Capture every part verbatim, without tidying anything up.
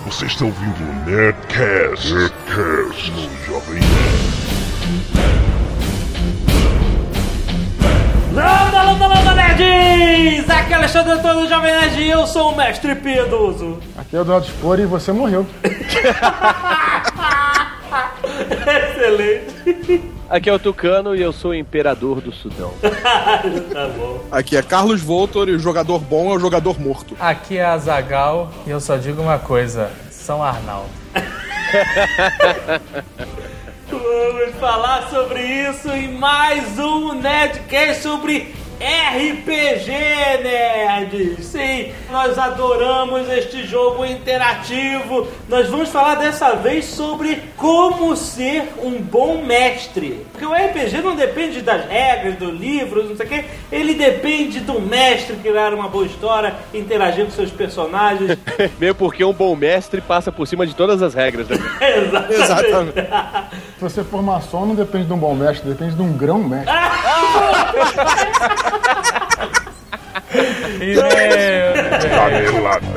Você está ouvindo o Nerdcast, Nerdcast no Jovem Nerd. Landa, landa, landa, nerds! Aqui é Alexandre Antônio do Jovem Nerd e eu sou o Mestre Piedoso. Aqui é o Eduardo Spor e você morreu. Excelente. Aqui é o Tucano e eu sou o Imperador do Sudão. Tá bom. Aqui é Carlos Voltor e o jogador bom é o jogador morto. Aqui é Azaghal e eu só digo uma coisa: São Arnaldo. Vamos falar sobre isso em mais um Nerdcast sobre R P G, nerds! Sim, nós adoramos este jogo interativo. Nós vamos falar dessa vez sobre como ser um bom mestre. Porque o R P G não depende das regras, do livro, não sei o quê. Ele depende do mestre criar uma boa história, interagir com seus personagens. Mesmo porque um bom mestre passa por cima de todas as regras, né? Exatamente. Exatamente. Se você for maçom, não depende de um bom mestre, depende de um grão mestre. Canelada.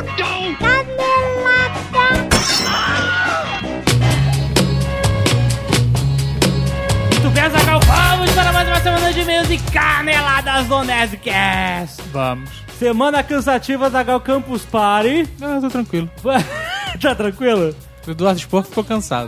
Muito bem, Azaghal, vamos para mais uma semana de e-mails e caneladas do Nerdcast. Vamos. Semana cansativa, Azaghal, Campus Party. Ah, tô tranquilo. Tá tranquilo? O Eduardo Spor ficou cansado.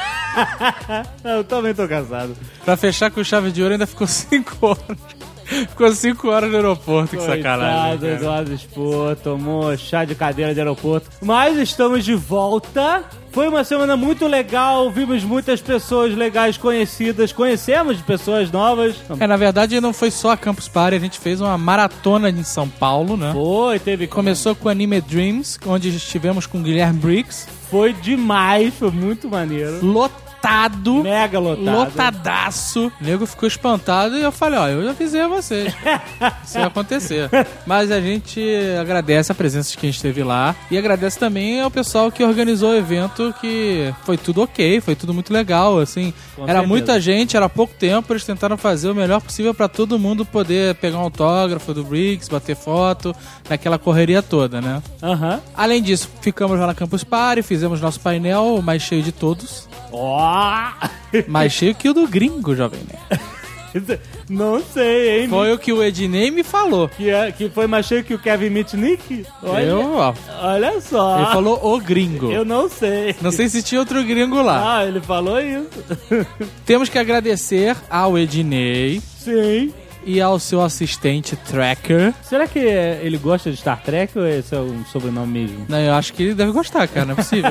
Eu também tô cansado. Pra fechar com chave de ouro ainda ficou cinco horas. Ficou cinco horas no aeroporto, que sacanagem. Coitado, Eduardo Spor, tomou chá de cadeira de aeroporto. Mas estamos de volta. Foi uma semana muito legal, vimos muitas pessoas legais conhecidas, conhecemos pessoas novas. É, na verdade não foi só a Campus Party, a gente fez uma maratona em São Paulo, né? Foi, teve... Começou com o Anime Dreams, onde estivemos com o Guilherme Briggs. Foi demais, foi muito maneiro. Lotado. Mega lotado. Lotadaço. O nego ficou espantado e eu falei, ó, eu já avisei a vocês. Isso ia acontecer. Mas a gente agradece a presença de quem esteve lá e agradece também ao pessoal que organizou o evento, que foi tudo ok, foi tudo muito legal, assim. Com era certeza. muita gente, era pouco tempo, eles tentaram fazer o melhor possível pra todo mundo poder pegar um autógrafo do Briggs, bater foto, naquela correria toda, né? Aham. Além disso, ficamos lá na Campus Party, fizemos nosso painel, o mais cheio de todos. Ó! Mais cheio que o do gringo, jovem nerd. Não sei, hein? Foi o que o Ednei me falou. Que, é, que foi mais cheio que o Kevin Mitnick? Olha, Eu, ó, olha só. ele falou o gringo. Eu não sei. Não sei se tinha outro gringo lá. Ah, ele falou isso. Temos que agradecer ao Ednei Sim. e ao seu assistente Tracker. Será que ele gosta de Star Trek ou esse é um sobrenome mesmo? Não, eu acho que ele deve gostar, cara, não é possível.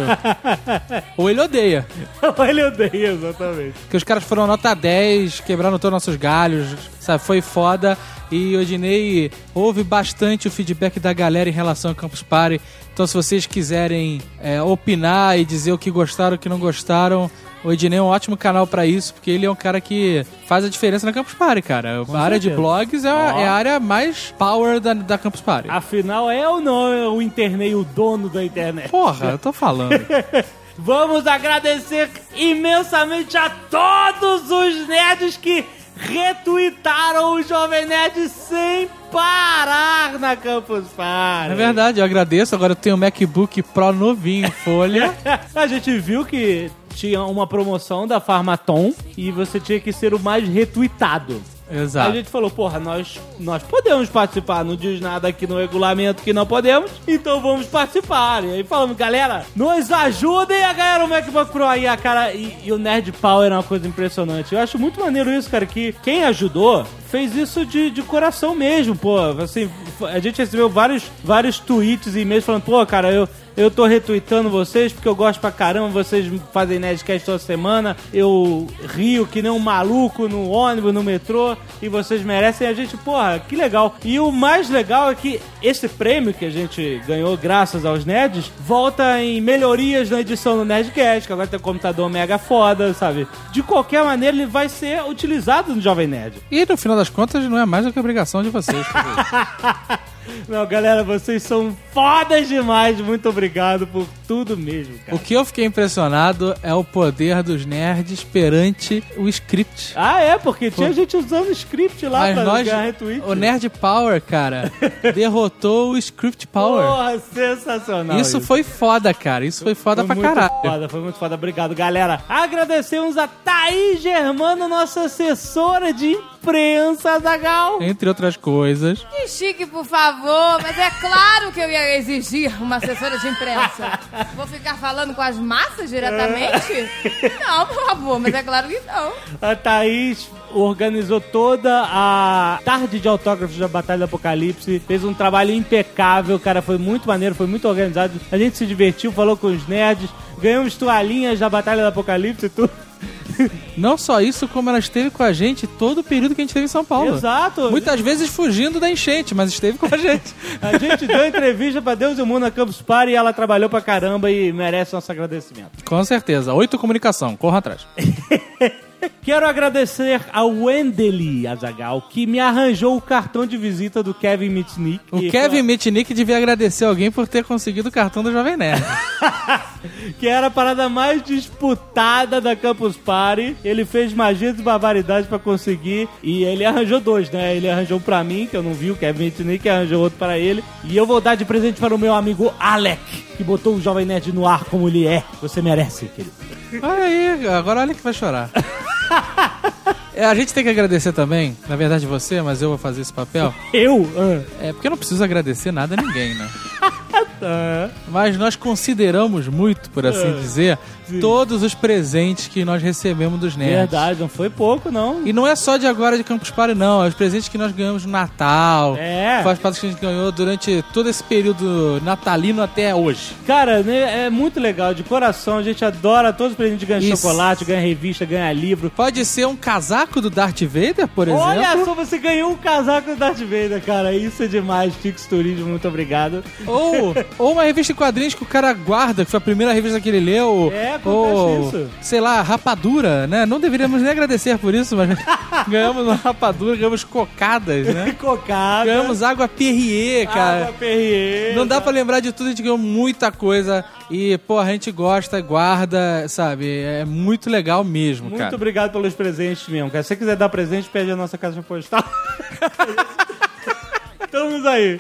Ou ele odeia. Ele odeia, exatamente. Porque os caras foram nota dez, quebraram todos nossos galhos, sabe? Foi foda. E o Ednei ouve bastante o feedback da galera em relação ao Campus Party. Então, se vocês quiserem é, opinar e dizer o que gostaram, o que não gostaram, o Ednei é um ótimo canal pra isso, porque ele é um cara que faz a diferença na Campus Party, cara. Com a área de certeza. blogs é, Ó. é a área mais power da, da Campus Party. Afinal, é ou não é o Internei o dono da internet? Porra, eu tô falando. Vamos agradecer imensamente a todos os nerds que retweetaram o Jovem Nerd sem parar na Campus Party. É verdade, eu agradeço. Agora eu tenho um MacBook Pro novinho em folha. A gente viu que tinha uma promoção da Pharmaton e você tinha que ser o mais retweetado. Exato. Aí a gente falou, porra, nós, nós podemos participar, não diz nada aqui no regulamento que não podemos, então vamos participar. E aí falamos, galera, nos ajudem a ganhar o MacBook Pro. Aí a cara, e, e o Nerd Power é uma coisa impressionante. Eu acho muito maneiro isso, cara, que quem ajudou fez isso de, de coração mesmo, pô. Assim, a gente recebeu vários, vários tweets e e-mails falando, pô, cara, eu... Eu tô retweetando vocês porque eu gosto pra caramba, vocês fazem Nerdcast toda semana, eu rio que nem um maluco no ônibus, no metrô, e vocês merecem. A gente, porra, que legal. E o mais legal é que esse prêmio que a gente ganhou graças aos nerds, volta em melhorias na edição do Nerdcast, que agora tem um computador mega foda, sabe? De qualquer maneira, ele vai ser utilizado no Jovem Nerd. E no final das contas não é mais do que obrigação de vocês fazer isso. Não, galera, vocês são fodas demais. Muito obrigado por tudo mesmo, cara. O que eu fiquei impressionado é o poder dos nerds perante o script. Ah, é? Porque tinha gente usando script lá Mas pra nós, ganhar retweet. o Nerd Power, cara, derrotou o Script Power. Porra, sensacional. Isso foi foda, cara. Isso foi foda Foi pra muito caralho. foda, foi muito foda. Obrigado, galera. Agradecemos a Thaís Germano, nossa assessora de imprensa, Zagal. Entre outras coisas. Que chique, por favor. Mas é claro que eu ia exigir uma assessora de imprensa. Vou ficar falando com as massas diretamente? Não, por favor, mas é claro que não. A Thaís organizou toda a tarde de autógrafos da Batalha do Apocalipse, fez um trabalho impecável, cara, foi muito maneiro, foi muito organizado, a gente se divertiu, falou com os nerds, ganhamos toalhinhas da Batalha do Apocalipse e tudo. Não só isso, como ela esteve com a gente todo o período que a gente esteve em São Paulo. Exato. Muitas vezes fugindo da enchente, mas esteve com a gente. A gente deu entrevista pra Deus e o Mundo na Campus Party e ela trabalhou pra caramba e merece nosso agradecimento. Com certeza. Oito Comunicação, corra atrás. Quero agradecer ao Wendely Azaghal, que me arranjou o cartão de visita do Kevin Mitnick. O que, Kevin Mitnick devia agradecer alguém por ter conseguido o cartão do Jovem Nerd. que era a parada mais disputada da Campus Party. Ele fez magias e barbaridades pra conseguir. E ele arranjou dois, né? Ele arranjou um pra mim, que eu não vi, o Kevin Mitnick, arranjou outro para ele. E eu vou dar de presente para o meu amigo Alec, que botou o Jovem Nerd no ar como ele é. Você merece, querido. Olha aí, agora olha que vai chorar. É, a gente tem que agradecer também, na verdade você, mas eu vou fazer esse papel. Eu? Ah. É porque eu não preciso agradecer nada a ninguém, né? Mas nós consideramos muito, por assim Ah, dizer, sim. todos os presentes que nós recebemos dos nerds. Verdade, não foi pouco, não. E não é só de agora de Campus Party, não. É os presentes que nós ganhamos no Natal. É. Faz parte que a gente ganhou durante todo esse período natalino até hoje. Cara, né, é muito legal, de coração, a gente adora todos os presentes, ganha Isso. chocolate, ganha revista, ganha livro. Pode ser um casaco do Darth Vader, por exemplo. Olha só, você ganhou um casaco do Darth Vader, cara, isso é demais, Tix Turismo, muito obrigado. Ou, ou uma revista em quadrinhos que o cara guarda, que foi a primeira revista que ele leu. É, acontece ou, isso. sei lá, rapadura, né? Não deveríamos nem agradecer por isso, mas ganhamos uma rapadura, ganhamos cocadas, né? Cocada. Ganhamos água Perrier, cara. Água Perrier. Não dá pra lembrar de tudo, a gente ganhou muita coisa. E, pô, a gente gosta, guarda, sabe? É muito legal mesmo, Muito cara. obrigado pelos presentes mesmo, cara. Se você quiser dar presente, pede a nossa caixa postal. Estamos aí.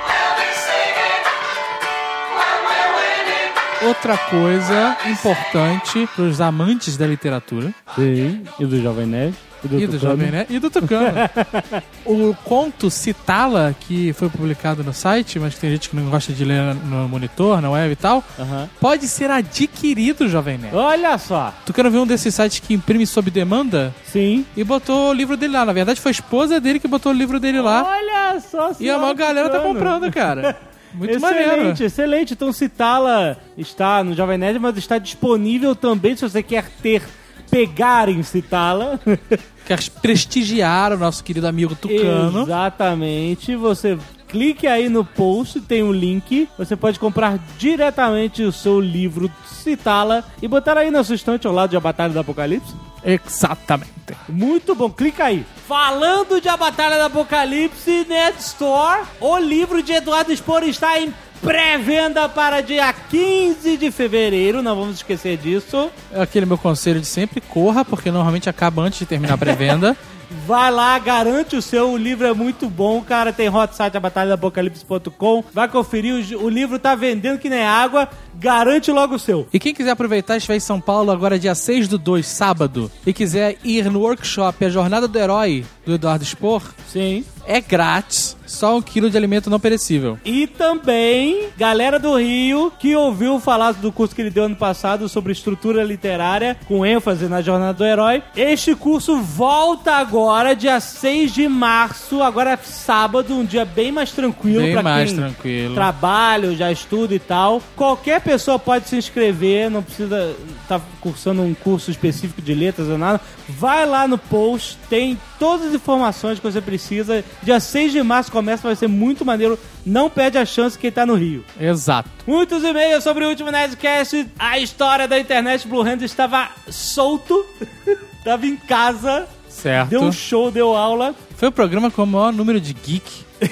Outra coisa importante pros amantes da literatura. Sim, e do Jovem Nerd. E do, e do Jovem Nerd. E do Tucano. O conto Citala, que foi publicado no site, mas tem gente que não gosta de ler no monitor, na web e tal, Uhum. pode ser adquirido, Jovem Nerd. Olha só. Tucano viu um desses sites que imprime sob demanda Sim. e botou o livro dele lá. Na verdade, foi a esposa dele que botou o livro dele lá. Olha só. E a maior galera tá comprando, cara. Muito excelente, maneiro. excelente. Então Citala está no Jovem Nerd, mas está disponível também se você quer ter, pegar em Citala. Quer prestigiar o nosso querido amigo Tucano. Exatamente. Você clique aí no post, tem um link. Você pode comprar diretamente o seu livro Citala e botar aí na sua estante ao lado de A Batalha do Apocalipse. Exatamente. Muito bom, clica aí. Falando de A Batalha do Apocalipse, Nerd Store, o livro de Eduardo Spor está em pré-venda para dia quinze de fevereiro, não vamos esquecer disso. É aquele meu conselho de sempre, corra, porque normalmente acaba antes de terminar a pré-venda. Vai lá, garante o seu, o livro é muito bom, cara, tem hot site a batalha do apocalipse ponto com, vai conferir, o, o livro tá vendendo que nem água, garante logo o seu. E quem quiser aproveitar, estiver em São Paulo agora dia seis do dois, sábado, e quiser ir no workshop A Jornada do Herói, do Eduardo Spor, Sim. é grátis, só um quilo de alimento não perecível. E também, galera do Rio, que ouviu falar do curso que ele deu ano passado sobre estrutura literária, com ênfase na Jornada do Herói, este curso volta agora, dia seis de março, agora é sábado, um dia bem mais tranquilo Bem pra mais quem tranquilo. trabalha, já estuda e tal. Qualquer pessoa pode se inscrever, não precisa estar tá cursando um curso específico de letras ou nada. Vai lá no post, tem todas as informações que você precisa. Dia seis de março começa, vai ser muito maneiro. Não perde a chance quem tá no Rio. Exato. Muitos e-mails sobre o último Nerdcast. A história da internet Blue Hand estava solto. Estava em casa. Certo. Deu um show, deu aula. Foi o programa com o maior número de geek.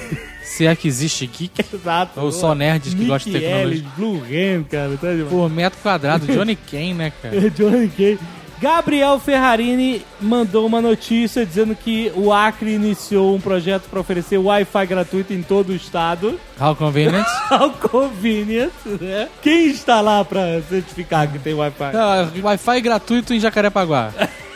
Se é que existe geek. Exato. Ou só nerds que gostam de tecnologia. Ellis, Blue Hand, cara. Tá demais. Por metro quadrado. Johnny Kane, né, cara? Johnny Kane. Gabriel Ferrarini mandou uma notícia dizendo que o Acre iniciou um projeto para oferecer Wi-Fi gratuito em todo o estado. How convenient. How convenient, né? Quem está lá para certificar que tem Wi-Fi? Não, Wi-Fi gratuito em Jacarepaguá.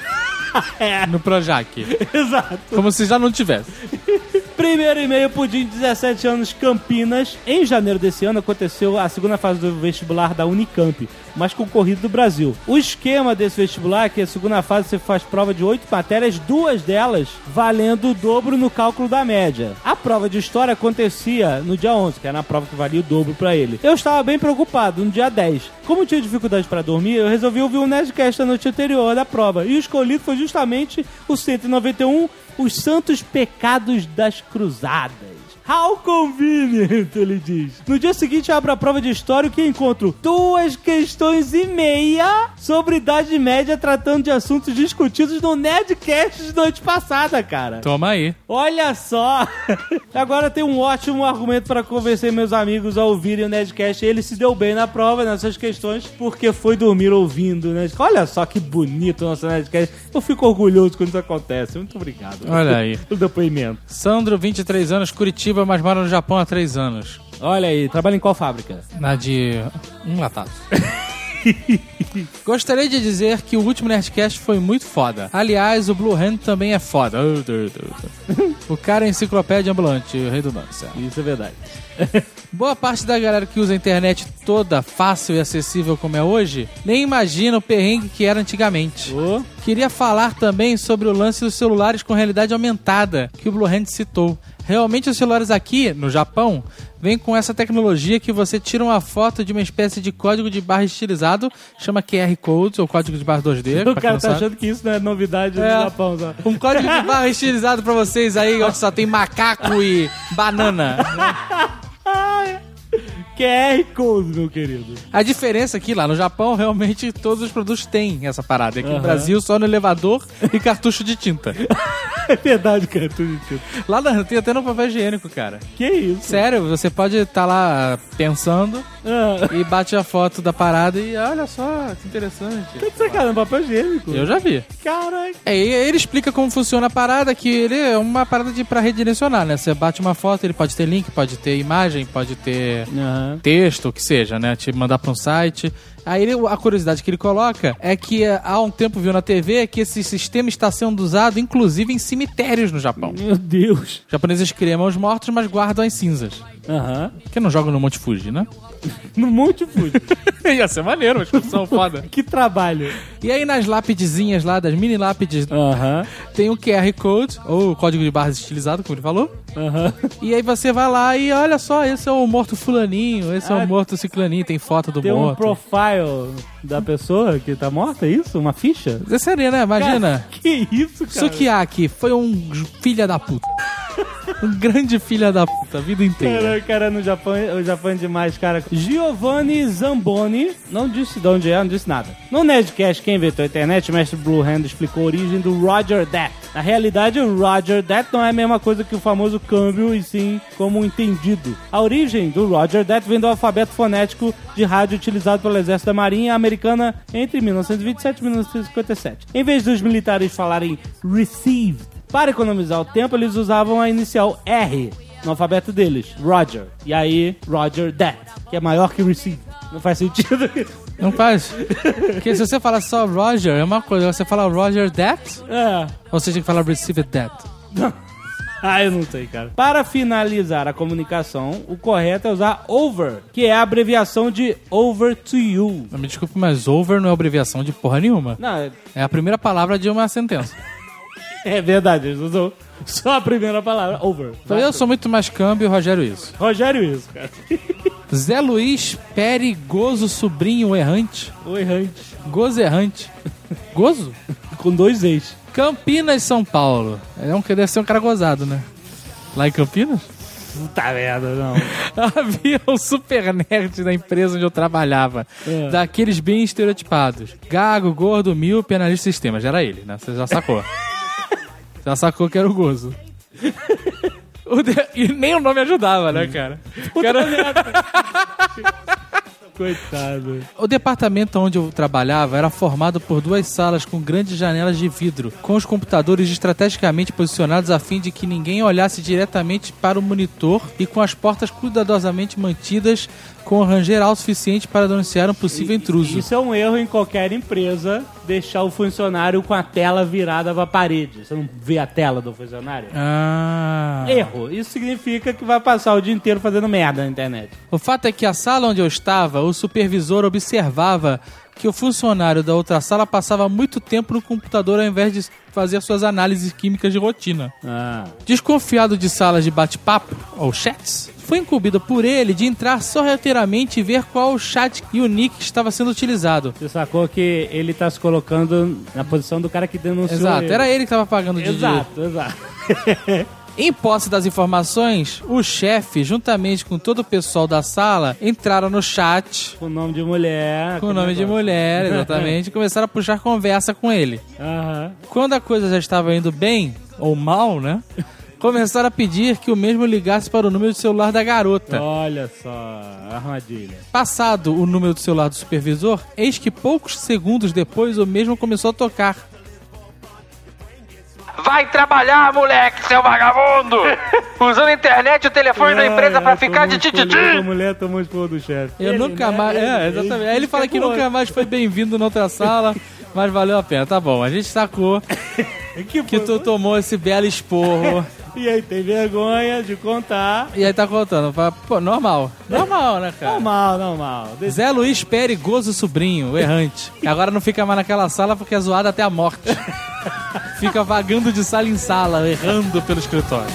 É. No Projac. Exato. Como se já não tivesse. Primeiro e-mail Pudim, dezessete anos, Campinas. Em janeiro desse ano aconteceu a segunda fase do vestibular da Unicamp, mais concorrido do Brasil. O esquema desse vestibular é que a segunda fase você faz prova de oito matérias, duas delas valendo o dobro no cálculo da média. A prova de história acontecia no dia onze, que era a prova que valia o dobro pra ele. Eu estava bem preocupado no dia dez. Como eu tinha dificuldade pra dormir, eu resolvi ouvir o Nerdcast na noite anterior da prova. E o escolhido foi justamente o cento e noventa e um, Os Santos Pecados das Cruzadas. How convenient, ele diz. No dia seguinte, eu abro a prova de história e que encontro duas questões e meia sobre Idade Média tratando de assuntos discutidos no Nerdcast de noite passada, cara. Toma aí. Olha só. Agora tem um ótimo argumento para convencer meus amigos a ouvirem o Nerdcast. Ele se deu bem na prova, nessas questões, porque foi dormir ouvindo, né? Olha só que bonito o nosso Nerdcast. Eu fico orgulhoso quando isso acontece. Muito obrigado. Olha aí. Pelo depoimento. Sandro, vinte e três anos, Curitiba, mas mora no Japão há três anos. Olha aí, trabalha em qual fábrica? Na de um latado. Gostaria de dizer que o último Nerdcast foi muito foda. Aliás, o Blue Hand também é foda. O cara é enciclopédia ambulante, redundância. Isso é verdade. Boa parte da galera que usa a internet toda fácil e acessível como é hoje, nem imagina o perrengue que era antigamente. Oh. Queria falar também sobre o lance dos celulares com realidade aumentada, que o Blue Hand citou. Realmente os celulares aqui, no Japão, vêm com essa tecnologia que você tira uma foto de uma espécie de código de barra estilizado, chama Q R Code, ou código de barra dois D. O cara tá achando que isso não é novidade é. no Japão, sabe? Um código de barra estilizado pra vocês aí, onde só tem macaco e banana. Q R Code, meu querido. A diferença aqui, lá no Japão, realmente todos os produtos têm essa parada. Aqui uhum. no Brasil, só no elevador e cartucho de tinta. É verdade, cara, tudo de tinta. Lá na, tem até no papel higiênico, cara. Que isso? Sério, você pode estar tá lá pensando ah. e bate a foto da parada e olha só, que interessante. Que sacanagem, papel higiênico. Eu já vi. Caraca. É, e ele explica como funciona a parada, que ele é uma parada de, pra redirecionar, né? Você bate uma foto, ele pode ter link, pode ter imagem, pode ter uhum. texto, o que seja, né? Te mandar pra um site. Aí ele, a curiosidade que ele coloca é que há um tempo viu na T V que esse sistema está sendo usado inclusive em cemitérios no Japão. Meu Deus. Os japoneses cremam os mortos, mas guardam as cinzas. Aham. Uhum. Porque não jogam no Monte Fuji, né? No Monte Fuji. Ia ser maneiro, uma excursão foda. Que trabalho. E aí nas lápidezinhas lá, das mini lápides, uhum. tem o Q R Code, ou o código de barras estilizado, como ele falou. Uhum. E aí você vai lá e olha só, esse é o morto fulaninho, esse ah, é o morto ciclaninho, tem foto do tem morto. Tem um profile da pessoa que tá morta, é isso? Uma ficha? Isso seria, né? Imagina. Cara, que isso, cara? Sukiyaki foi um filho da puta. Um grande filho da puta, a vida inteira. Cara, cara, no Japão, o Japão é demais, cara. Giovanni Zamboni, não disse de onde é, não disse nada. No Nerdcast, quem inventou a internet, o mestre Blue Hand explicou a origem do Roger Dat. Na realidade, o Roger Dat não é a mesma coisa que o famoso câmbio, e sim como um entendido. A origem do Roger Dat vem do alfabeto fonético de rádio utilizado pelo Exército da Marinha Americana entre mil novecentos e vinte e sete e mil novecentos e cinquenta e sete. Em vez dos militares falarem received, para economizar o tempo, eles usavam a inicial R no alfabeto deles, Roger. E aí, Roger Dat, que é maior que receive. Não faz sentido isso. Não faz. Porque se você falar só Roger, é uma coisa. Você fala Roger Dat, é. Ou você tem que falar Received Dat? Ah, eu não sei, cara. Para finalizar a comunicação, o correto é usar over, que é a abreviação de over to you. Me desculpe, mas over não é abreviação de porra nenhuma. Não, é... é a primeira palavra de uma sentença. É verdade, eles usam só a primeira palavra, over. Então eu sou muito mais câmbio e Rogério isso. Rogério isso, cara. Zé Luiz Perigoso Sobrinho Errante. O errante. Gozo Errante. Gozo? Com dois ex. Campinas, São Paulo. É um que deve ser um cara gozado, né? Lá em Campinas? Puta merda, não. Havia um super nerd na empresa onde eu trabalhava. É. Daqueles bem estereotipados. Gago, gordo, míope, analista de sistemas. Já era ele, né? Você já sacou. Já sacou que era o Gozo. O de... E nem o nome ajudava, né, cara? O cara... Coitado. O departamento onde eu trabalhava era formado por duas salas com grandes janelas de vidro, com os computadores estrategicamente posicionados a fim de que ninguém olhasse diretamente para o monitor e com as portas cuidadosamente mantidas com ranger alto suficiente para denunciar um possível intruso. Isso é um erro em qualquer empresa, deixar o funcionário com a tela virada para a parede. Você não vê a tela do funcionário? Ah. Erro. Isso significa que vai passar o dia inteiro fazendo merda na internet. O fato é que a sala onde eu estava, o supervisor observava que o funcionário da outra sala passava muito tempo no computador ao invés de fazer suas análises químicas de rotina. Ah. Desconfiado de salas de bate-papo, ou chats, foi incumbido por ele de entrar sorrateiramente e ver qual o chat e o nick estava sendo utilizado. Você sacou que ele tá se colocando na posição do cara que denunciou Exato, ele. era ele que estava pagando de Exato, exato. Em posse das informações, o chefe, juntamente com todo o pessoal da sala, entraram no chat Com o nome de mulher. com o nome de mulher, exatamente, e começaram a puxar conversa com ele. Aham. Quando a coisa já estava indo bem, ou mal, né? Começaram a pedir que o mesmo ligasse para o número de celular da garota. Olha só, armadilha. Passado o número do celular do supervisor, eis que poucos segundos depois o mesmo começou a tocar. Vai trabalhar, moleque, seu vagabundo! Usando a internet e o telefone da empresa pra ficar de tititi! A mulher tomou esporro do chefe. Eu Ele, nunca né? mais... Ele, É, exatamente. ele Aí ele fala que escapou. nunca mais foi bem-vindo na outra sala, mas valeu a pena. Tá bom, a gente sacou Que, que tu tomou esse belo esporro. E aí tem vergonha de contar. E aí tá contando. Pô, normal. Normal, né, cara? Normal, normal. Deixa- Zé Luiz Perigoso Sobrinho, o errante. Agora não fica mais naquela sala porque é zoado até a morte. Fica vagando de sala em sala, errando pelo escritório.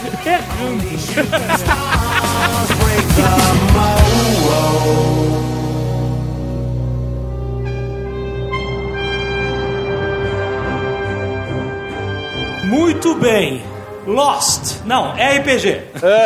Muito bem. Lost. Não, R P G.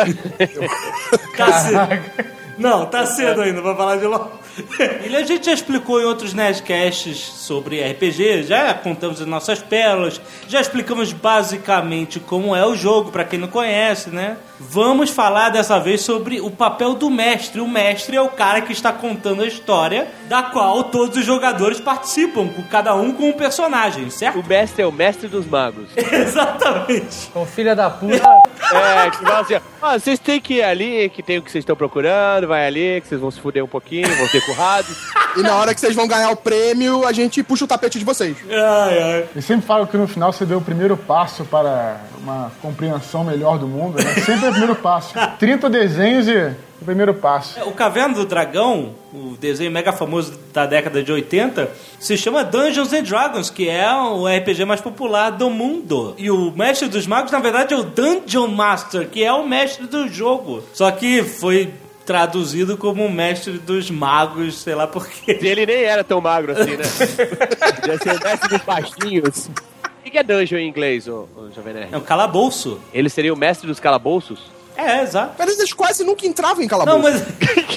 Tá cedo. Não, tá cedo ainda pra falar de Lost. Ele, a gente já explicou em outros Nerdcasts sobre R P G, já contamos as nossas pérolas, já explicamos basicamente como é o jogo, pra quem não conhece, né? Vamos falar dessa vez sobre o papel do mestre. O mestre é o cara que está contando a história, da qual todos os jogadores participam, com cada um com um personagem, certo? O mestre é o mestre dos magos. Exatamente. Com filha da puta. É, que fala assim, ó, vocês têm que ir ali, que tem o que vocês estão procurando, vai ali, que vocês vão se fuder um pouquinho, vão ser currados. E na hora que vocês vão ganhar o prêmio, a gente puxa o tapete de vocês. Ai, ai. E sempre falo que no final você deu o primeiro passo para uma compreensão melhor do mundo, né? Sempre é o primeiro passo. trinta desenhos e o primeiro passo. O Caverna do Dragão, o desenho mega famoso da década de oitenta, se chama Dungeons and Dragons, que é o R P G mais popular do mundo. E o mestre dos magos, na verdade, é o Dungeon Master, que é o mestre do jogo. Só que foi traduzido como o mestre dos magos, sei lá por quê. E ele nem era tão magro assim, né? Podia ser o mestre dos baixinhos. O que é dungeon em inglês, ô, ô Jovem Nerd? É um calabouço. Ele seria o mestre dos calabouços? É, exato. Mas eles quase nunca entravam em calabouço. Não, mas...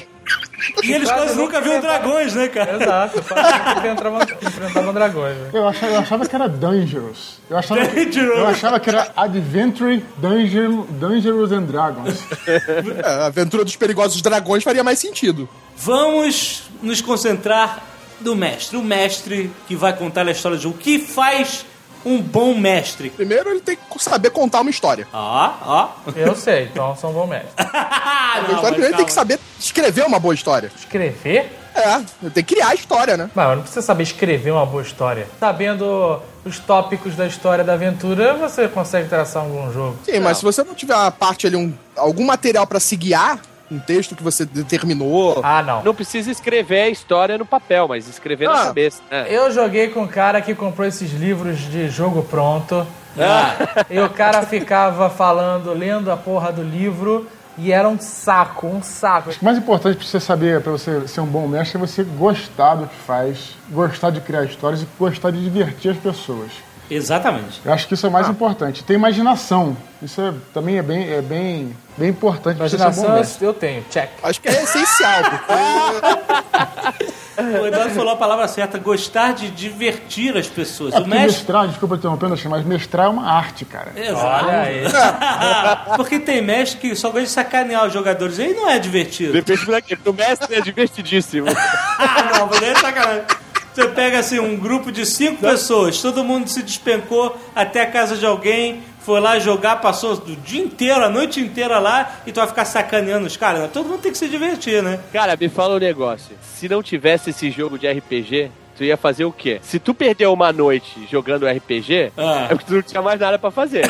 E eles quase nunca viram dragões, né, cara? Exato. Enfrentavam dragões. Né? Eu achava, eu achava que era Dangerous. Eu achava, que, Dangerous. eu achava que era Adventure Danger, Dangerous and Dragons. É, a aventura dos perigosos dragões faria mais sentido. Vamos nos concentrar no mestre. O mestre que vai contar a história de um. O que faz um bom mestre? Primeiro, ele tem que saber contar uma história. Ó, ó. Eu sei, então sou um bom mestre. Ah, A história, primeiro, ele tem que saber escrever uma boa história. Escrever? É, ele tem que criar a história, né? Mas não precisa saber escrever uma boa história. Sabendo os tópicos da história da aventura, você consegue traçar um bom jogo. Sim, mas se você não tiver uma parte ali, um, algum material pra se guiar, um texto que você determinou... Ah, não. Não precisa escrever a história no papel, mas escrever na Ah, cabeça, né? Eu joguei com um cara que comprou esses livros de jogo pronto. E o cara ficava falando, lendo a porra do livro, e era um saco, um saco. O mais importante pra você saber, pra você ser um bom mestre, é você gostar do que faz, gostar de criar histórias e gostar de divertir as pessoas. Exatamente. Eu acho que isso é o mais importante. Ter imaginação. Isso é, também é bem, é bem, bem importante pra você ser um bom Imaginação mestre. eu tenho, check. Acho que é essencial, porque O Eduardo falou a palavra certa, gostar de divertir as pessoas. É O porque mestre... mestrar, desculpa interrompendo, mas mestrar é uma arte, cara. Exato. Olha aí. Porque tem mestre que só gosta de sacanear os jogadores. Aí não é divertido. Depende daquele. O mestre é divertidíssimo. Ah, não, mas aí é sacanagem. Você pega assim um grupo de cinco pessoas, todo mundo se despencou até a casa de alguém, foi lá jogar, passou o dia inteiro, a noite inteira lá, e tu vai ficar sacaneando os caras. Todo mundo tem que se divertir, né? Cara, me fala um negócio. Se não tivesse esse jogo de R P G, tu ia fazer o quê? Se tu perdeu uma noite jogando R P G, Ah. é porque tu não tinha mais nada pra fazer.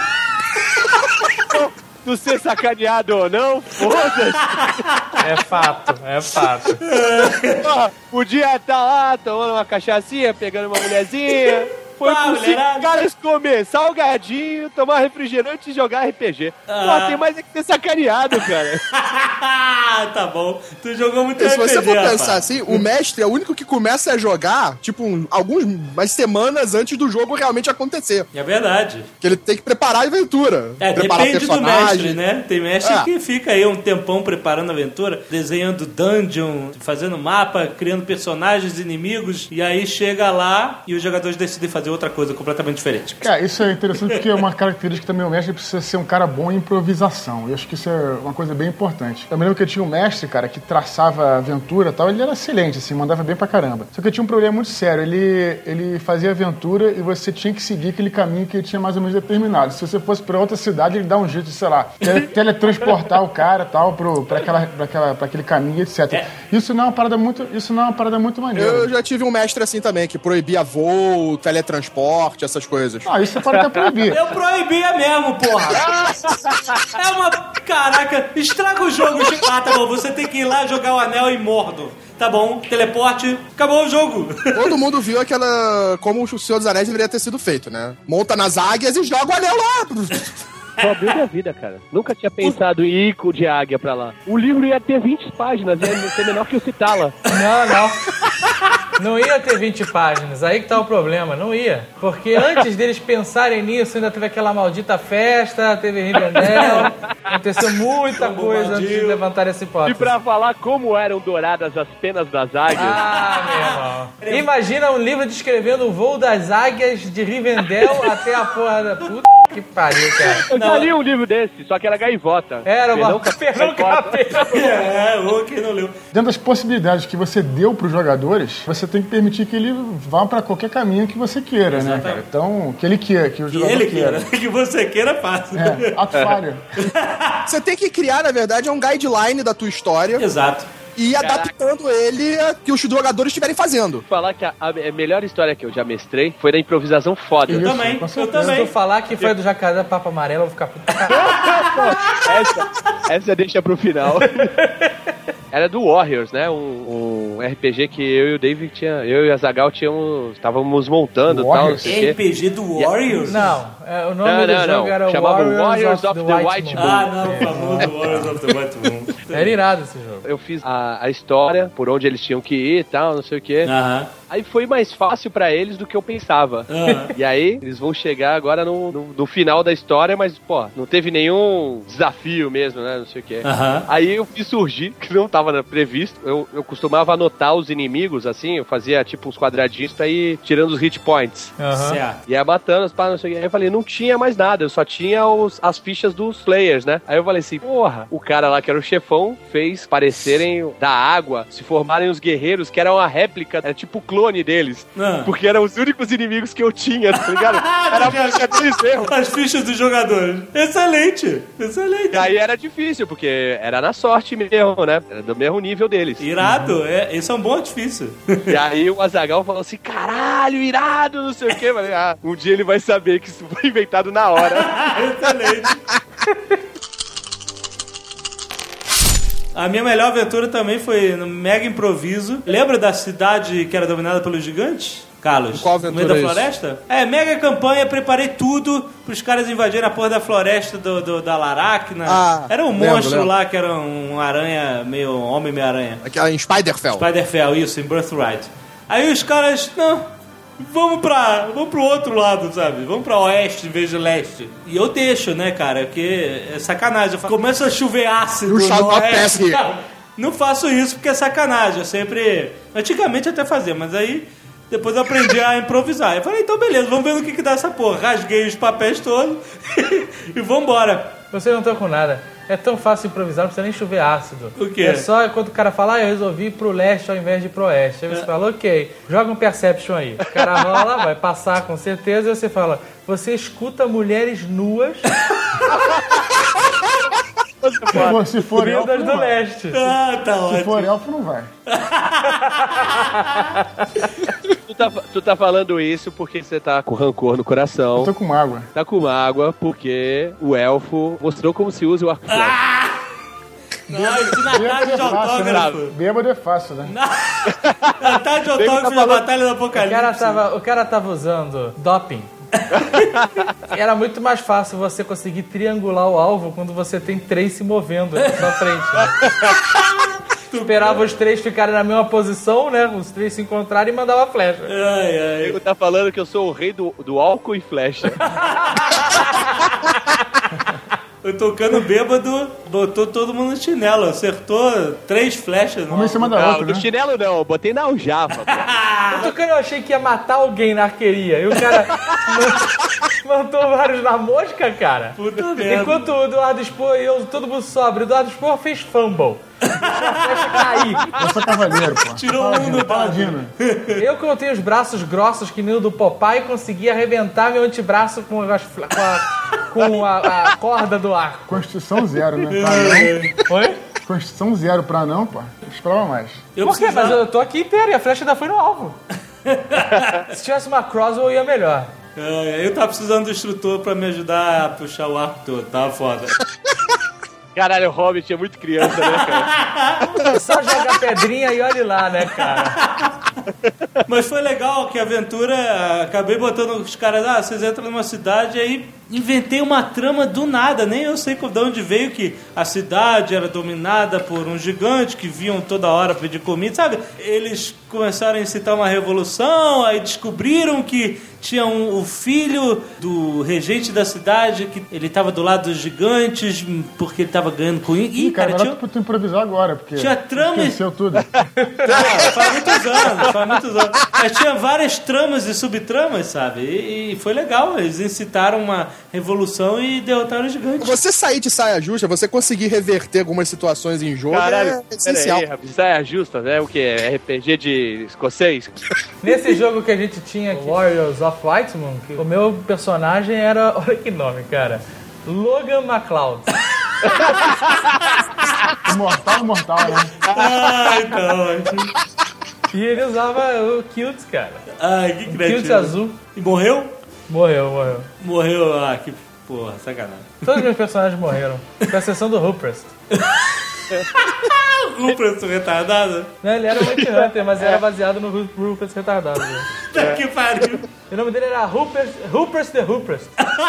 Tu ser sacaneado ou não, foda-se. É fato, é fato. Porra, podia estar lá tomando uma cachaçinha, pegando uma mulherzinha. Foi Ah, por cinco mulherada. caras comer salgadinho, tomar refrigerante e jogar R P G. Ah. Pô, tem mais é que ser sacaneado, cara. Tá bom. Tu jogou muito E se R P G, você for rapaz. pensar assim, o mestre é o único que começa a jogar, tipo, um, algumas umas semanas antes do jogo realmente acontecer. É verdade. Que ele tem que preparar a aventura. É, preparar depende do mestre, né? Tem mestre É. que fica aí um tempão preparando a aventura, desenhando dungeon, fazendo mapa, criando personagens, inimigos, e aí chega lá e os jogadores decidem fazer outra coisa completamente diferente. Cara, isso é interessante porque é uma característica também, o mestre precisa ser um cara bom em improvisação. E eu acho que isso é uma coisa bem importante. Eu me lembro que eu tinha um mestre, cara, que traçava aventura e tal, ele era excelente, assim, mandava bem pra caramba. Só que eu tinha um problema muito sério, ele, ele fazia aventura e você tinha que seguir aquele caminho que ele tinha mais ou menos determinado. Se você fosse pra outra cidade, ele dá um jeito de, sei lá, tele- teletransportar o cara e tal, pro, pra, aquela, pra, aquela, pra aquele caminho, etcétera. Isso não é uma parada muito, isso não é uma parada muito maneira. Eu já tive um mestre assim também, que proibia voo, teletransporte, essas coisas. Ah, isso você pode até proibir. Eu proibia mesmo, porra. É uma... Caraca, estraga o jogo. Ah, tá bom, você tem que ir lá jogar o anel em Mordor. Tá bom, teleporte, acabou o jogo. Todo mundo viu aquela... como o Senhor dos Anéis deveria ter sido feito, né? Monta nas águias e joga o anel lá. Só abriu minha vida, cara. Nunca tinha pensado em ir com de águia pra lá. O livro ia ter vinte páginas, ia ser menor que o Citala. Não, não. Não ia ter vinte páginas, aí que tá o problema, não ia. Porque antes deles pensarem nisso, ainda teve aquela maldita festa, teve Rivendell, aconteceu muita Como coisa antes de Bombadil. levantar essa E hipótese. pra falar como eram douradas as penas das águias. Ah, meu irmão. Imagina um livro descrevendo o voo das águias de Rivendell até a porra da puta que pariu, cara. Eu já li um livro desse, só que era gaivota. Era uma Perdão, perão capeta. É, o que não leu. Dentro das possibilidades que você deu para os jogadores, você tem que permitir que ele vá para qualquer caminho que você queira, né, cara? Então, que ele queira, que o Que jogador ele queira. queira, que você queira, fácil. É, ato falho. Você tem que criar, na verdade, um guideline da tua história Exato. e ir adaptando ele a que os jogadores estiverem fazendo. Falar que a, a melhor história que eu já mestrei foi da improvisação foda. Isso, Também, com eu certeza. Se também. tu falar que foi do Jacaré da Papa Amarela, eu vou ficar puto. essa, essa deixa pro final. Era do Warriors, né? Um, um R P G que eu e o David tinha, eu e a Zagal tínhamos, estávamos montando e tal, não sei o quê. R P G do Warriors? Não, é, o nome Não, do não, jogo não. era Chamava Warriors, Warriors of, the, White Moon. Ah, não, o famoso Warriors of the White Moon. Era irado esse jogo. Eu fiz a, a história, por onde eles tinham que ir e tal, não sei o quê. Aham. Aí foi mais fácil pra eles do que eu pensava. Aham. E aí, eles vão chegar agora no, no, no final da história, mas, pô, não teve nenhum desafio mesmo, né? Não sei o quê. Aham. Aí eu fiz surgir, que não tava previsto. Eu, eu costumava anotar os inimigos, assim, eu fazia tipo uns quadradinhos pra ir tirando os hit points. Aham. Certo. E ia matando as pá, não sei o quê. Aí eu falei, não tinha mais nada, eu só tinha os, as fichas dos players, né? Aí eu falei assim, porra, o cara lá que era o chefão fez parecerem da água, se formarem os guerreiros, que eram a réplica, era tipo o clone deles. Ah. Porque eram os únicos inimigos que eu tinha, tá ligado? Era a ficha deles mesmo. As fichas dos jogadores. Excelente. Excelente. E aí era difícil, porque era na sorte mesmo, né? Era do mesmo nível deles. Irado. É, esse é um bom artifício. E aí o Azaghal falou assim, caralho, irado, não sei o quê. Eu falei, ah, um dia ele vai saber que isso foi inventado na hora. Excelente. A minha melhor aventura também foi no mega improviso. Lembra da cidade que era dominada pelos gigantes? Carlos? Qual No aventura meio da é isso? floresta? É, mega campanha, preparei tudo pros caras invadirem a porra da floresta do, do- da Laracna. Ah, era um lembro, monstro lembro. lá que era um aranha, meio homem, meio aranha. Aquela em Spiderfell. Spider-Fell, isso, em Birthright. Aí os caras, não, vamos pra, vamos pro outro lado, sabe? Vamos pra oeste em vez de leste. E eu deixo, né, cara, porque é sacanagem. Eu falo, começa a chover ácido E o no Shadow oeste. Pass. Não, não faço isso porque é sacanagem. Eu sempre... Antigamente até fazia, mas aí... Depois eu aprendi a improvisar. Eu falei, então beleza, vamos ver no que que dá essa porra. Rasguei os papéis todos e vambora. Vocês não estão com nada. É tão fácil improvisar, não precisa nem chover ácido. O quê? É só quando o cara fala, ah, eu resolvi ir pro leste ao invés de ir pro oeste. Aí você é. fala, ok, joga um Perception aí. O cara rola, vai passar com certeza, e você fala, você escuta mulheres nuas... Se for, se for elfo, Vindas não do vai. leste. Ah, tá ótimo. Se for elfo, não vai. Tu tá, tu tá falando isso porque você tá com rancor no coração. Eu tô com mágoa. Tá com mágoa porque o elfo mostrou como se usa o arco e flecha. Ah! Não, isso na tarde de autógrafo. Bêbado é fácil, né? Na tarde de autógrafo da Batalha do O Apocalipse. cara tava, o cara tava usando doping. Era muito mais fácil você conseguir triangular o alvo quando você tem três se movendo na sua frente. Né? Esperava os três ficarem na mesma posição, né? Os três se encontrarem e mandava a flecha. Ai, ai. Ele tá falando que eu sou o rei do, do álcool e flecha. Eu tocando bêbado, botou todo mundo no chinelo. Acertou três flechas. Uma em cima da Não, outra, no né? chinelo não, eu botei na aljava. Pô. O tocando eu achei que ia matar alguém na arqueria. E o cara mandou vários na mosca, cara. Puta merda. Enquanto o Eduardo Spor e eu, todo mundo sobe, o Eduardo Spor fez fumble. Deixou a flecha cair. Eu sou cavaleiro, pô. Tirou um Paladino, no paladino. Eu, que não tenho os braços grossos que nem o do Popeye, consegui arrebentar meu antebraço com, as, fle- com, a, com a, a corda do arco. Constituição zero, né? Pra não. Oi? Constituição zero pra não, pô. Eu esperava mais. Eu Por quê? precisava- Mas eu tô aqui inteiro e a flecha ainda foi no alvo. Se tivesse uma crossbow, ia melhor. É, eu tava precisando do instrutor pra me ajudar a puxar o arco todo. Tava foda. Caralho, o Hobbit é muito criança, né, cara? Só jogar pedrinha e olhe lá, né, cara? Mas foi legal que a aventura, acabei botando os caras, ah, vocês entram numa cidade, aí inventei uma trama do nada, nem eu sei de onde veio que a cidade era dominada por um gigante que vinham toda hora pedir comida, sabe? Eles começaram a incitar uma revolução, aí descobriram que tinha um, o filho do regente da cidade, que ele estava do lado dos gigantes, porque ele estava ganhando com isso. Ih, Ih, cara, cara, melhor tinha... tu improvisar agora, porque Tinha trama e- esqueceu tudo. Ah, faz muitos anos, faz muitos anos. Mas tinha várias tramas e subtramas, sabe? E, e foi legal. Eles incitaram uma revolução e derrotaram os gigantes. Você sair de saia justa, você conseguir reverter algumas situações em jogo Caralho, é essencial. pera aí, rapaz. Saia justa, né? O que? R P G de escocês? Nesse jogo que a gente tinha aqui, Warriors of Whitemoon, que o meu personagem era... Olha que nome, cara. Logan MacLeod. Mortal, mortal, né? Ai, tá ótimo. E ele usava o Kilts, cara. Ai, que Kilts criativo. azul. E morreu? Morreu, morreu. Morreu, ah, que porra, sacanagem. Todos os meus personagens morreram. Com exceção do Ruprest. Rupert retardado? Não, ele era o Mighty Hunter, mas era baseado no Ru- Ruprest retardado. Né? Tá que pariu. O nome dele era Ruprest, Ruprest the Ruprest.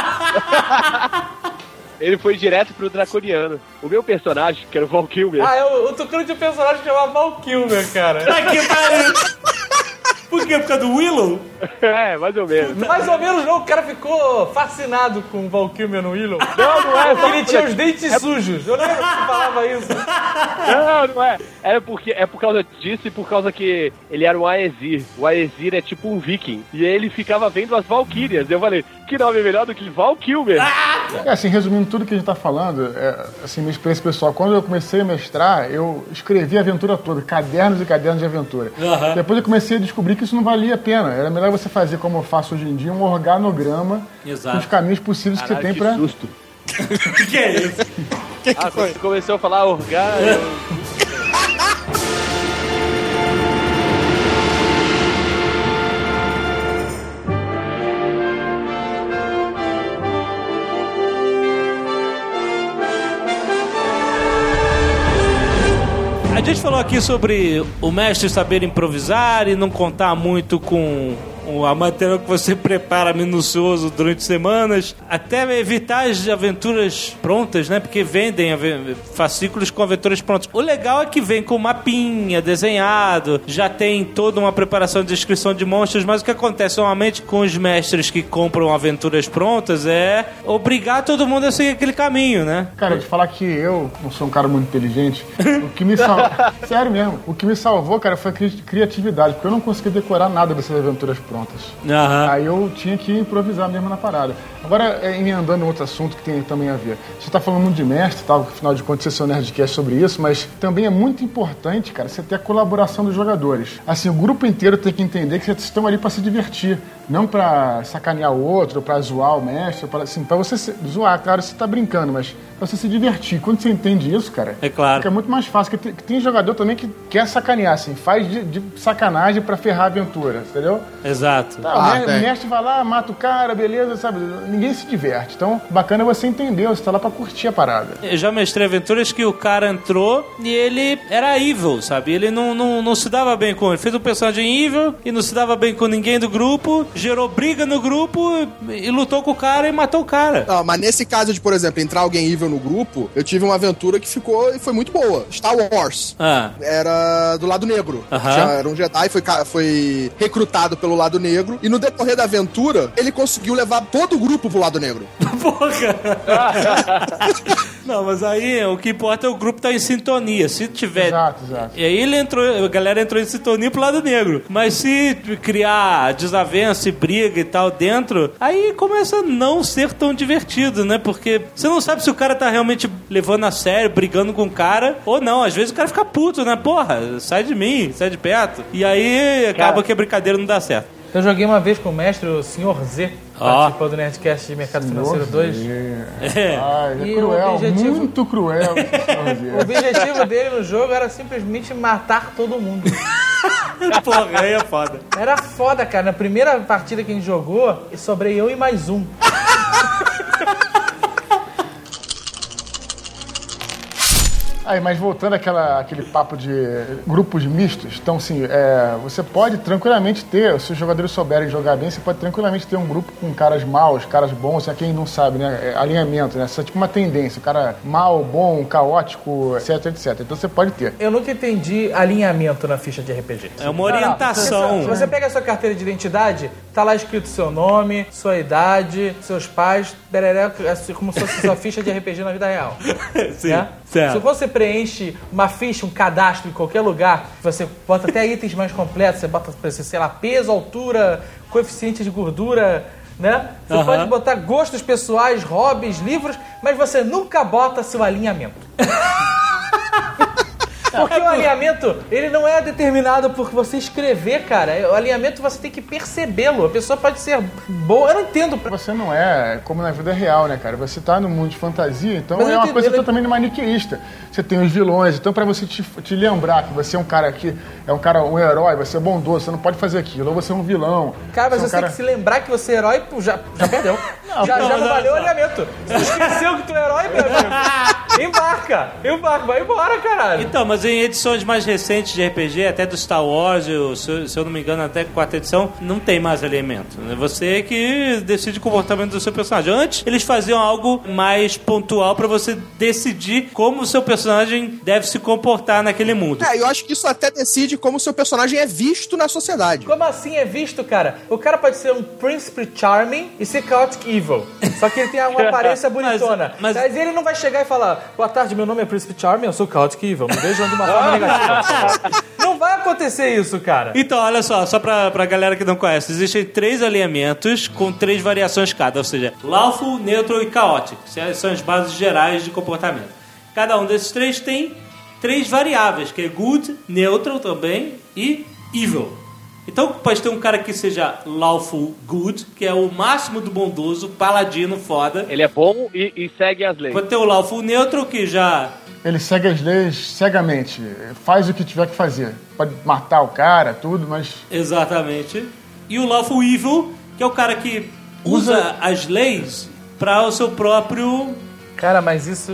Ele foi direto pro Draconiano. O meu personagem, que era o Val Kilmer, Ah, eu, eu tô querendo de um personagem que chamava Val Kilmer, cara. Tá que pariu. Por quê? Por causa do Willow? é, mais ou menos. Mais ou menos não, o cara ficou fascinado com o Val Kilmer no Willow. Não, não é. Porque ele tinha os dentes sujos. Eu lembro que você falava isso. Não, não é. É, porque, é por causa disso e por causa que ele era um Aesir. O Aesir é tipo um viking. E ele ficava vendo as Valkyrias. Eu falei, que nome melhor do que Val Kilmer? É, assim, resumindo tudo que a gente tá falando, é, assim, minha experiência pessoal, quando eu comecei a mestrar, eu escrevi a aventura toda, cadernos e cadernos de aventura. Aham. Depois eu comecei a descobrir que isso não valia a pena. Era melhor você fazer, como eu faço hoje em dia, um organograma Exato. com os caminhos possíveis que você tem que pra... susto. O que é isso? Ah, quando você começou a falar orgar... eu- A gente falou aqui sobre o mestre saber improvisar e não contar muito com a material que você prepara minucioso durante semanas, até evitar as aventuras prontas, né? Porque vendem fascículos com aventuras prontas. O legal é que vem com mapinha, desenhado, já tem toda uma preparação de descrição de monstros, mas o que acontece normalmente com os mestres que compram aventuras prontas é obrigar todo mundo a seguir aquele caminho, né? Cara, de falar que eu não sou um cara muito inteligente, o que me salvou... Sério mesmo, o que me salvou, cara, foi a cri- criatividade, porque eu não conseguia decorar nada dessas aventuras prontas. Uhum. Aí eu tinha que improvisar mesmo na parada. Agora, emendando em outro assunto que tem também a ver. Você tá falando muito de mestre e tal, afinal de contas, você é um nerdcast sobre isso, mas também é muito importante, cara, você ter a colaboração dos jogadores. Assim, o grupo inteiro tem que entender que vocês estão ali pra se divertir, não pra sacanear o outro, pra zoar o mestre, pra, assim, pra você se, zoar, claro, você tá brincando, mas pra você se divertir. Quando você entende isso, cara, é claro, fica muito mais fácil, porque tem, tem jogador também que quer sacanear, assim, faz de, de sacanagem pra ferrar a aventura, entendeu? Exato. Tá, Ah, o mestre, tem. mestre vai lá, mata o cara, beleza, sabe? Ninguém se diverte. Então, bacana você entender, você tá lá pra curtir a parada. Eu já mestrei aventuras que o cara entrou e ele era evil, sabe? Ele não, não, não se dava bem com ele. Fez um personagem evil e não se dava bem com ninguém do grupo, gerou briga no grupo e, e lutou com o cara e matou o cara. Não, mas nesse caso de, por exemplo, entrar alguém evil no grupo, eu tive uma aventura que ficou e foi muito boa. Star Wars. Ah. Era do lado negro. Aham. Tinha- Era um Jedi, foi, ca- foi recrutado pelo lado negro, e no decorrer da aventura, ele conseguiu levar todo o grupo pro lado negro. Porra! Não, mas aí o que importa é o grupo estar em sintonia. Se tiver. Exato, exato. E aí ele entrou, a galera entrou em sintonia pro lado negro. Mas se criar desavença e briga e tal dentro, aí começa a não ser tão divertido, né? Porque você não sabe se o cara tá realmente levando a sério, brigando com o cara, ou não. Às vezes o cara fica puto, né? Porra, sai de mim, sai de perto. E aí acaba Cara. que a brincadeira não dá certo. Eu joguei uma vez com o mestre, o senhor Z, Ó. participou do Nerdcast de Mercado Financeiro dois. É. Ai, é E cruel, o objetivo- muito cruel. O objetivo dele no jogo era simplesmente matar todo mundo. Porra, aí é foda. Era foda, cara. Na primeira partida que a gente jogou, sobrei eu e mais um. Aí, mas voltando àquela, àquele papo de grupos mistos, então, assim, é, você pode tranquilamente ter, se os jogadores souberem jogar bem, você pode tranquilamente ter um grupo com caras maus, caras bons, é quem não sabe, né? É alinhamento, né? Isso é tipo uma tendência, o cara mal, bom, caótico, etc, etcétera. Então você pode ter. Eu nunca entendi alinhamento na ficha de R P G. É uma orientação. Se você pega a sua carteira de identidade, tá lá escrito seu nome, sua idade, seus pais, bereré, assim, como se fosse sua ficha de R P G na vida real. Sim, Né? certo. Se você preenche uma ficha, um cadastro em qualquer lugar, você bota até itens mais completos, você bota, sei lá, peso, altura, coeficiente de gordura, né? Você Aham. pode botar gostos pessoais, hobbies, livros, mas você nunca bota seu alinhamento. Porque o alinhamento, ele não é determinado por você escrever, cara. O alinhamento você tem que percebê-lo. A pessoa pode ser boa, eu não entendo. Você não é como na vida real, né, cara? Você tá no mundo de fantasia, então Mas é eu uma entendi, coisa eu- totalmente maniqueísta. Você tem os vilões, então pra você te, te lembrar que você é um cara que é um cara, um herói, você é bondoso, você não pode fazer aquilo, ou você é um vilão. Cara, mas você é um você tem que se lembrar que você é herói, pô, já, já perdeu. já, já não, não não, valeu o não. alinhamento. Se tu esqueceu que tu é herói, meu amigo, embarca. Embarca, vai embora, caralho. Então, mas em edições mais recentes de R P G, até do Star Wars, eu, se, eu- se eu não me engano, até quarta edição, não tem mais alinhamento. É você que decide o comportamento do seu personagem. Antes, eles faziam algo mais pontual pra você decidir como o seu personagem deve se comportar naquele mundo. É, eu acho que isso até decide como o seu personagem é visto na sociedade. Como assim é visto, cara? O cara pode ser um Príncipe Charming e ser Chaotic Evil. Só que ele tem uma aparência bonitona. Mas- Mas, mas- ele não vai chegar e falar: boa tarde, meu nome é Príncipe Charming, eu sou Chaotic Evil. Me vejam de uma forma negativa. Não vai acontecer isso, cara. Então, olha só, só pra, pra galera que não conhece, existem três alinhamentos com três variações cada, ou seja, lawful, neutral e chaotic. Essas são as bases gerais de comportamento. Cada um desses três tem três variáveis, que é good, neutral também e evil. Então pode ter um cara que seja lawful good, que é o máximo do bondoso, paladino foda. Ele é bom e, e segue as leis. Pode ter o lawful neutral, que já... Ele segue as leis cegamente, faz o que tiver que fazer. Pode matar o cara, tudo, mas Exatamente. E o lawful evil, que é o cara que usa, Usa- as leis para o seu próprio Cara, mas isso. bem.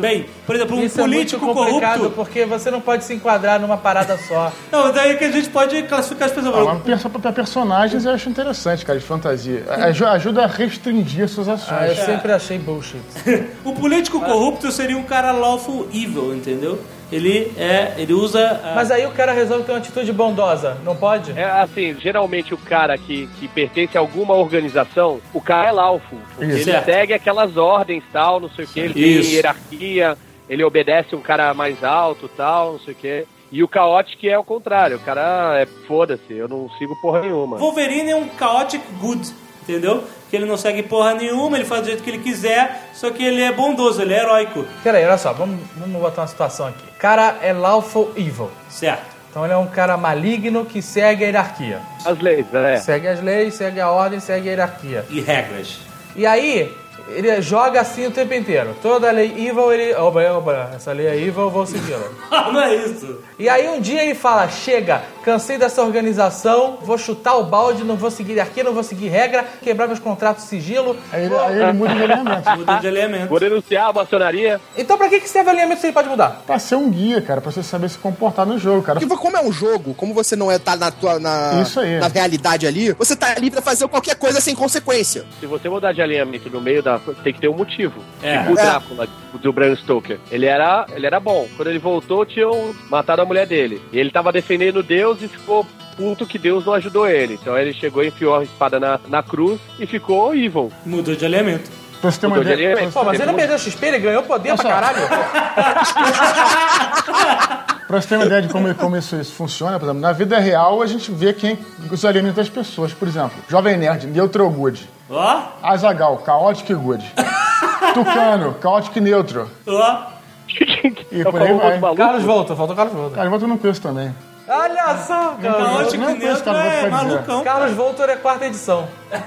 Por exemplo, um Isso político é muito complicado corrupto... porque você não pode se enquadrar numa parada só. Não, daí que a gente pode classificar as pessoas. Ah, mas pra personagens eu acho interessante, cara, de fantasia. Aju- Ajuda a restringir suas ações. Ah, eu sempre achei bullshit. O político corrupto seria um cara lawful evil, entendeu? Ele é, ele usa... a- Mas aí o cara resolve ter uma atitude bondosa, não pode? É assim, geralmente o cara que, que pertence a alguma organização, o cara é lawful. Porque Isso. ele Certo. segue aquelas ordens tal, não sei o que, ele Isso. tem hierarquia, ele obedece um cara mais alto tal, não sei o que. E o Chaotic é o contrário, o cara é foda-se, eu não sigo porra nenhuma. Wolverine é um chaotic good, entendeu? Que ele não segue porra nenhuma, ele faz do jeito que ele quiser, só que ele é bondoso, ele é heróico. Peraí, olha só, vamos, vamos botar uma situação aqui. O cara é lawful evil. Certo. Então ele é um cara maligno que segue a hierarquia. As leis, né? Segue as leis, segue a ordem, segue a hierarquia. E regras. E aí, ele joga assim o tempo inteiro. Toda lei evil, ele... Oba, oba, essa lei é evil, eu vou segui-la. Não é isso. E aí um dia ele fala, chega, cansei dessa organização, vou chutar o balde, não vou seguir hierarquia, não vou seguir regra, quebrar meus contratos de sigilo. Aí ele, aí ele muda de alinhamento. Muda de alinhamento. Vou denunciar a maçonaria. Então pra que que serve alinhamento se ele pode mudar? Pra ser um guia, cara, pra você saber se comportar no jogo, cara. Porque como é um jogo, como você não é tá na tua na, Isso aí. na realidade ali, você tá ali pra fazer qualquer coisa sem consequência. Se você mudar de alinhamento no meio da... tem que ter um motivo. É. Tipo o É. Drácula, do Bram Stoker. Ele era, ele era bom. Quando ele voltou, tinham matado a mulher dele. E ele tava defendendo Deus e ficou puto que Deus não ajudou ele. Então ele chegou e enfiou a espada na, na cruz e ficou evil. Mudou de alinhamento. Pra você ter uma Mudou de ideia. alinhamento. Pô, mas ele não perdeu o X P, ele ganhou poder pra caralho. Pra você ter uma ideia de como, como isso, isso funciona, por exemplo, na vida real a gente vê quem os alimentos das pessoas. Por exemplo, Jovem Nerd, Neutral Good. Ó, Azaghal, Chaotic Good. Tucano, Chaotic Neutro. ó. E É por aí vai. maluco. Carlos volta, faltou Carlos volta. Cara, eu não conheço também. Olha só, Carlos. Caótico não conheço neutro cara, vou é ficar dizendo. malucão. Carlos Voltor é quarta edição.